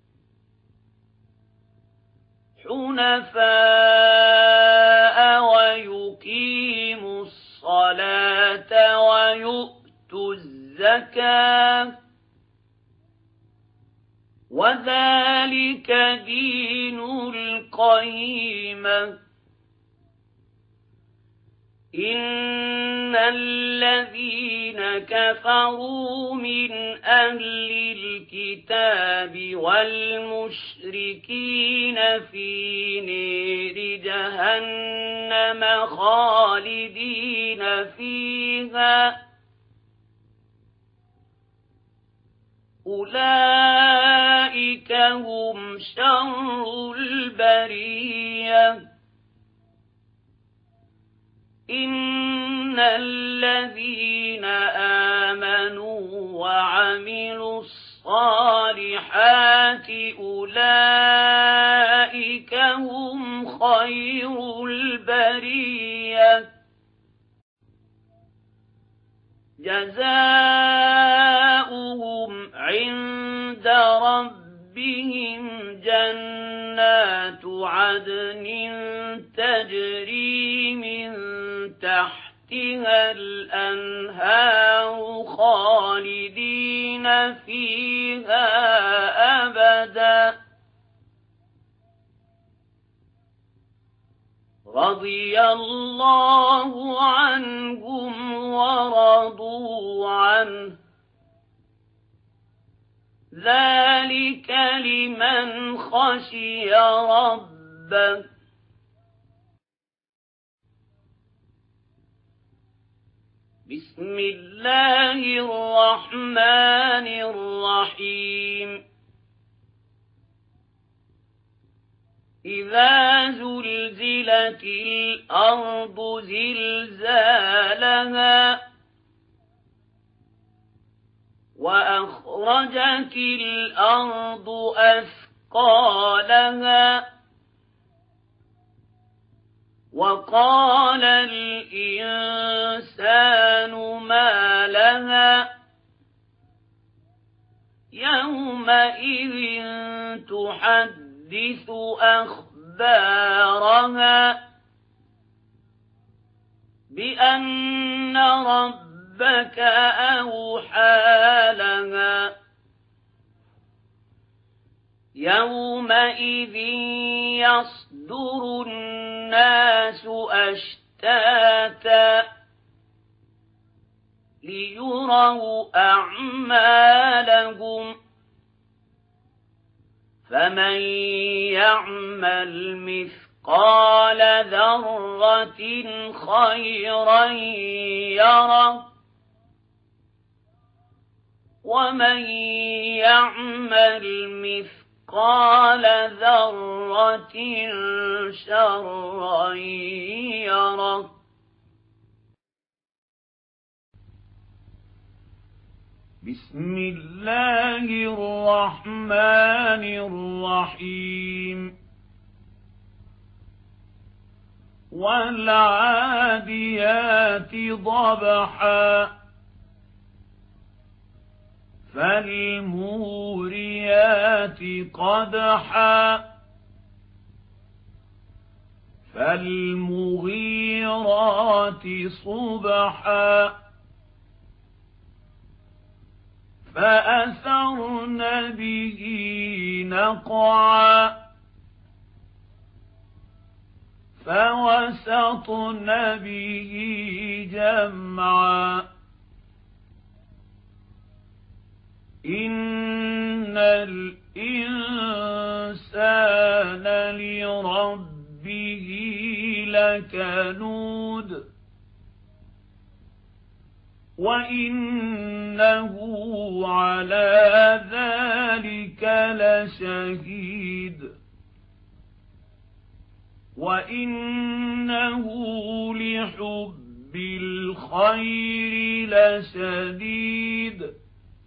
S1: حنفاء ويقيموا الصلاة ويؤتوا الزكاة وذلك دين القيمة إن الذين كفروا من أهل الكتاب والمشركين في نار جهنم خالدين فيها أولئك هم شر البرية إن الذين آمنوا وعملوا الصالحات أولئك هم خير البرية جزاؤهم عند ربهم جنات عدن تجري من تحتها الأنهار خالدين فيها أبدا رضي الله عنهم ورضوا عنه ذلك لمن خشي ربه بسم الله الرحمن الرحيم إذا زلزلت الأرض زلزالها وأخرجت الأرض أثقالها وقال الإنسان ما لها يومئذ تحدث أخبارها بأن ربك أوحى لها يومئذ يصدر الناس أشتاتا ليروا أعمالهم فمن يعمل مثقال ذرة خيرا يره ومن يعمل مثقال ذرة شرا يره.
S2: بسم الله الرحمن الرحيم والعاديات ضبحا فالموريات قدحا فالمغيرات صبحا فأثرن به نقعا فوسطن به جمعا إن الإنسان لربه لكنود وإنه على ذلك لشهيد وإنه لحب الخير لشديد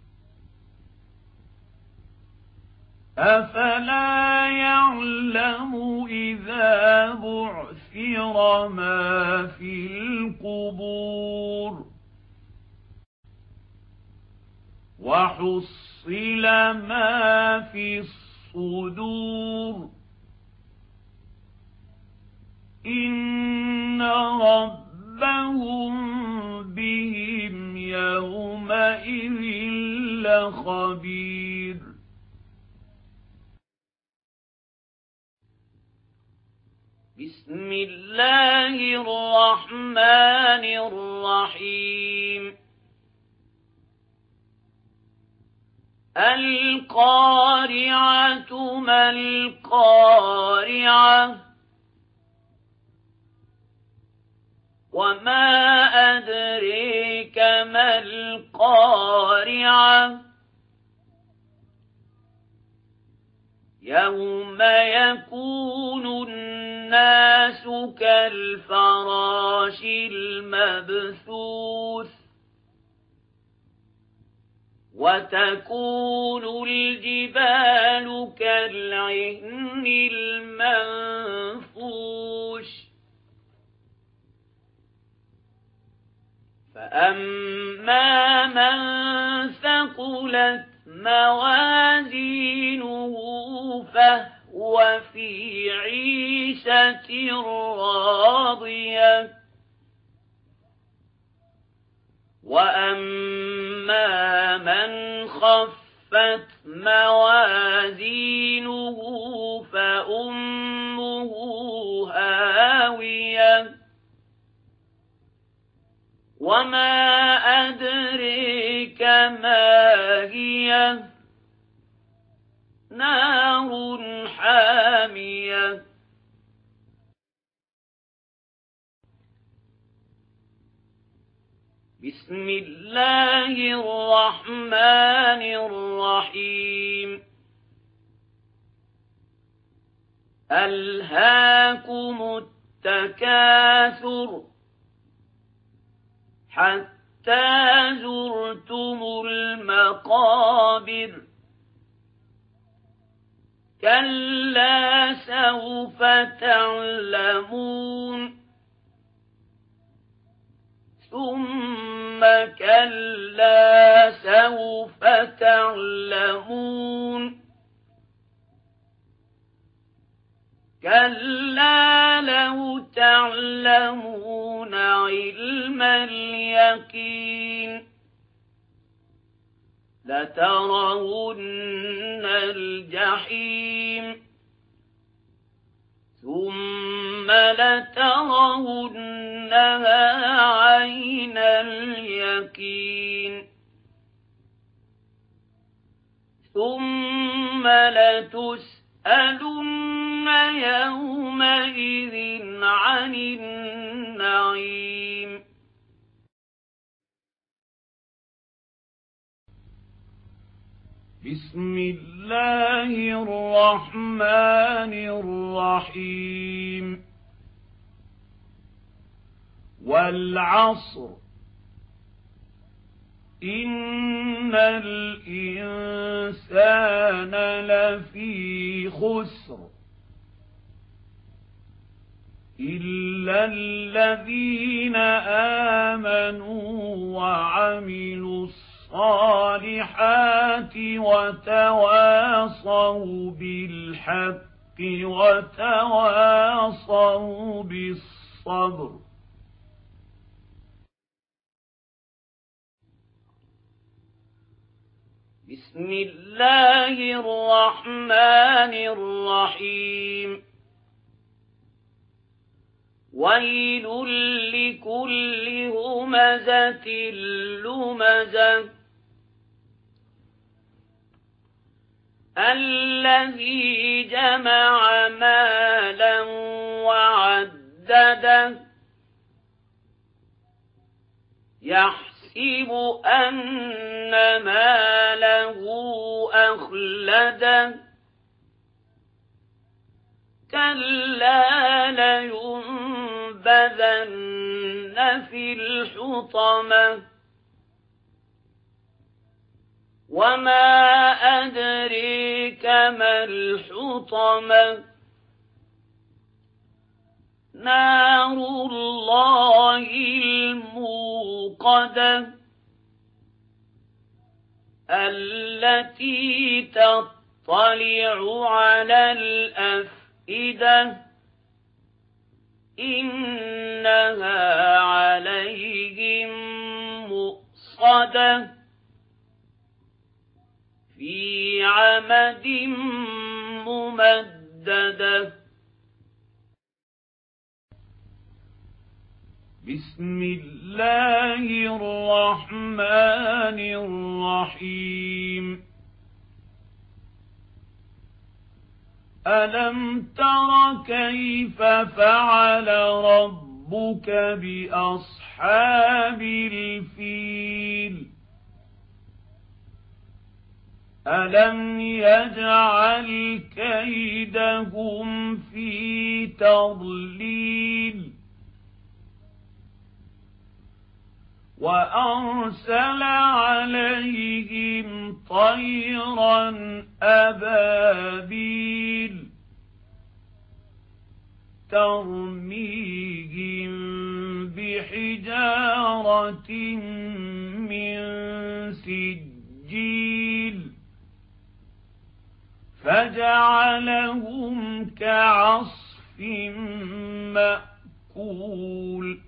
S2: أفلا يعلم إذا بعثر ما في القبور وحصل ما في الصدور إن ربهم بهم يومئذ لخبير.
S1: بسم الله الرحمن الرحيم القارعة ما القارعة وما أدريك ما القارعة يوم يكون الناس كالفراش المبثوث وتكون الجبال كالعهن المنفوش فأما من ثقلت موازينه فهو في عيشة راضية وأما من خفت موازينه فأمه هاوية وما أدريك ما هي نار حامية بسم الله الرحمن الرحيم ألهاكم التكاثر حتى زرتم المقابر كلا سوف تعلمون ثم كلا سوف تعلمون كلا لو تعلمون علم اليقين لترون الجحيم ثم لترونها عين اليقين ثم لتسألن يومئذ عن النعيم.
S2: بسم الله الرحمن الرحيم. والعصر إن الإنسان لفي خسر إلا الذين آمنوا وعملوا الصالحات وتواصوا بالحق وتواصوا بالصبر.
S1: بسم الله الرحمن الرحيم. ويل لكل همزة لمزة الذي جمع مالا وعدده يحسب أن ماله أخلده كلا لينبذن في الحطمة وما أدريك ما الحطمة نار الله الموقدة التي تطلع على الأفئدة إنها عليهم مؤصدة في عمد ممددة.
S2: بسم الله الرحمن الرحيم. ألم تر كيف فعل ربك بأصحاب الفيل ألم يجعل كيدهم في تضليل وأرسل عليهم طيرا أبابيل ترميهم بحجارة من سجيل فجعلهم كعصف مأكول.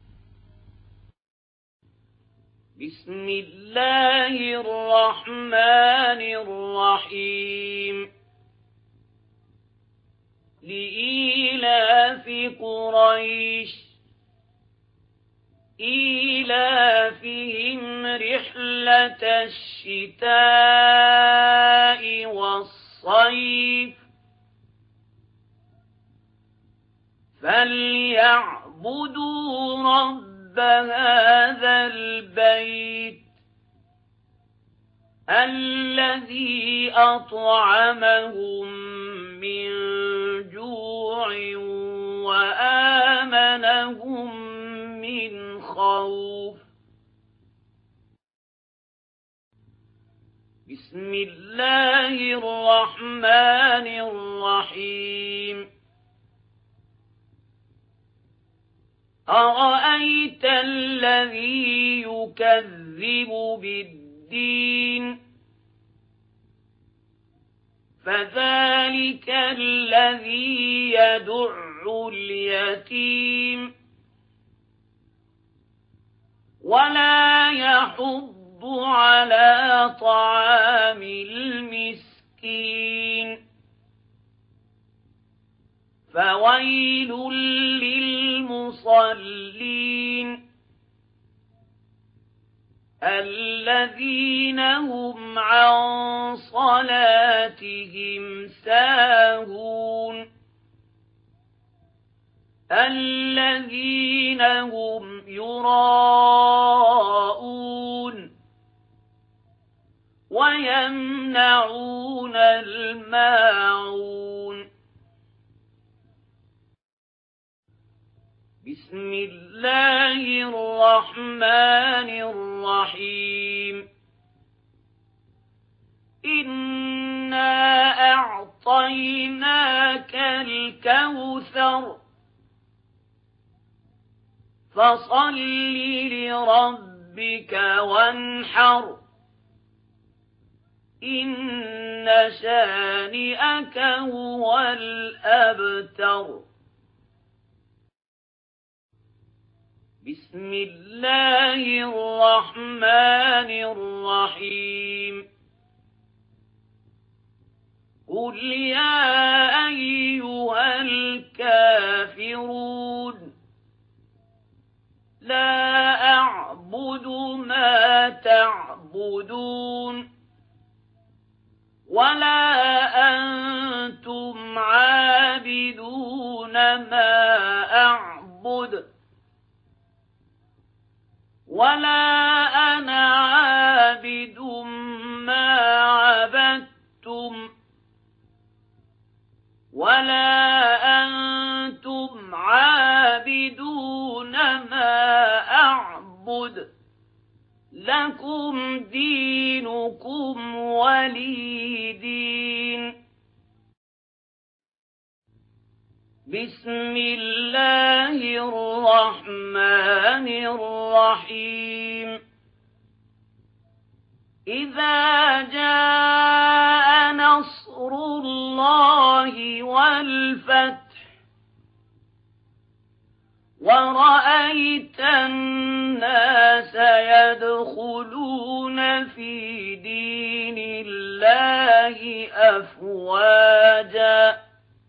S1: بسم الله الرحمن الرحيم. لإيلاف قريش إيلافهم رحلة الشتاء والصيف فليعبدوا رب هذا البيت الذي أطعمهم من جوع بسم الله الرحمن الرحيم أرأيت الذي يكذب بالدين فذلك الذي يدع اليتيم ولا يحض على طعام المسكين فويل للمصلين الذين هم عن صلاتهم ساهون الذين هم يراءون ويمنعون الماعون بسم الله الرحمن الرحيم إنا أعطيناك الكوثر فصل لربك وانحر إن شانئك هو الأبتر بسم الله الرحمن الرحيم قل يا أيها الكافرون لا أعبد ما تعبدون ولا أنتم عابدون ما أعبد ولا أنا عابد ما عبدتم ولا أنتم عابدون ما أعبد لكم دينكم ولي دين بسم الله الرحمن الرحيم إذا جاء نصر الله والفتح ورأيت الناس يدخلون في دين الله أفواجا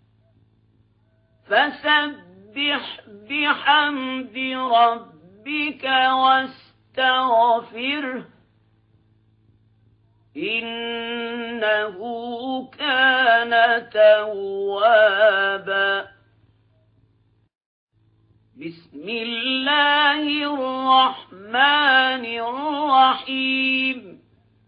S1: فسبح بحمد ربك واستغفره إنه كان توابا بسم الله الرحمن الرحيم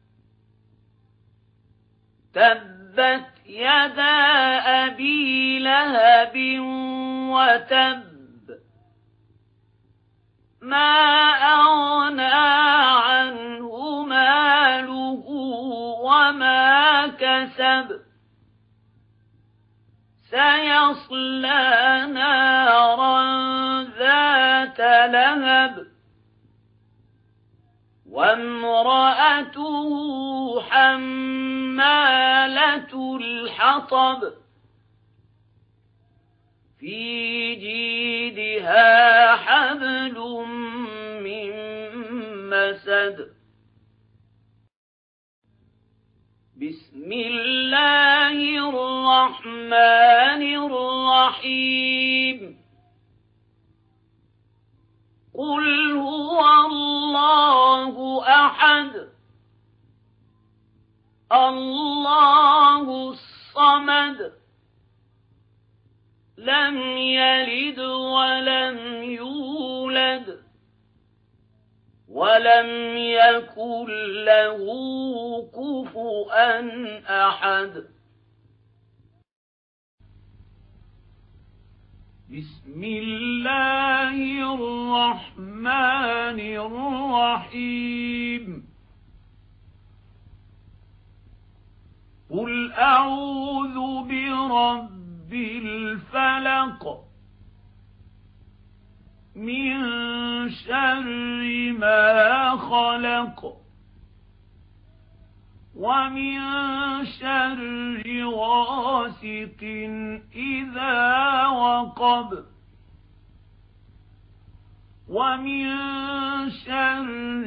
S1: تبت يدا أبي لهب وتب ما أغنى عنه ماله وما كسب سيصلى نارا ذات لهب وامرأته حمالة الحطب في جيدها حبل من مسد بسم الله الرحمن الرحيم قل هو الله أحد الله الصمد لم يلد ولم يولد ولم يكن له كفؤا أحد
S2: بسم الله الرحمن الرحيم قل أعوذ برب الفلق من شر ما خلق ومن شر غاسق إذا وقب ومن شر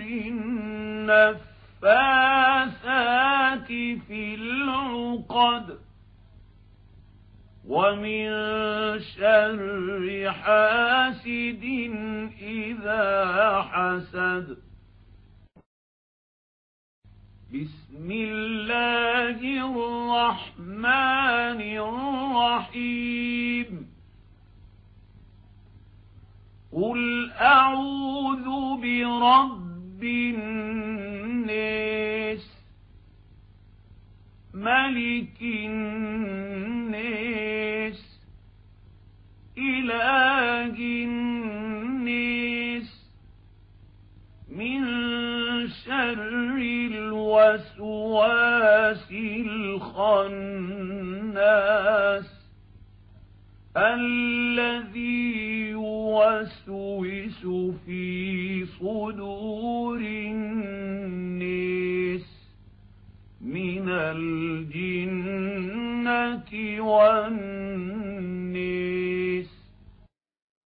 S2: النفاثات في العقد ومن شر حاسد إذا حسد. بسم الله الرحمن الرحيم. قل أعوذ برب الناس ملك الناس إله الناس من شر الوسواس الخناس الذي يوسوس في صدور الناس من الجنة والناس.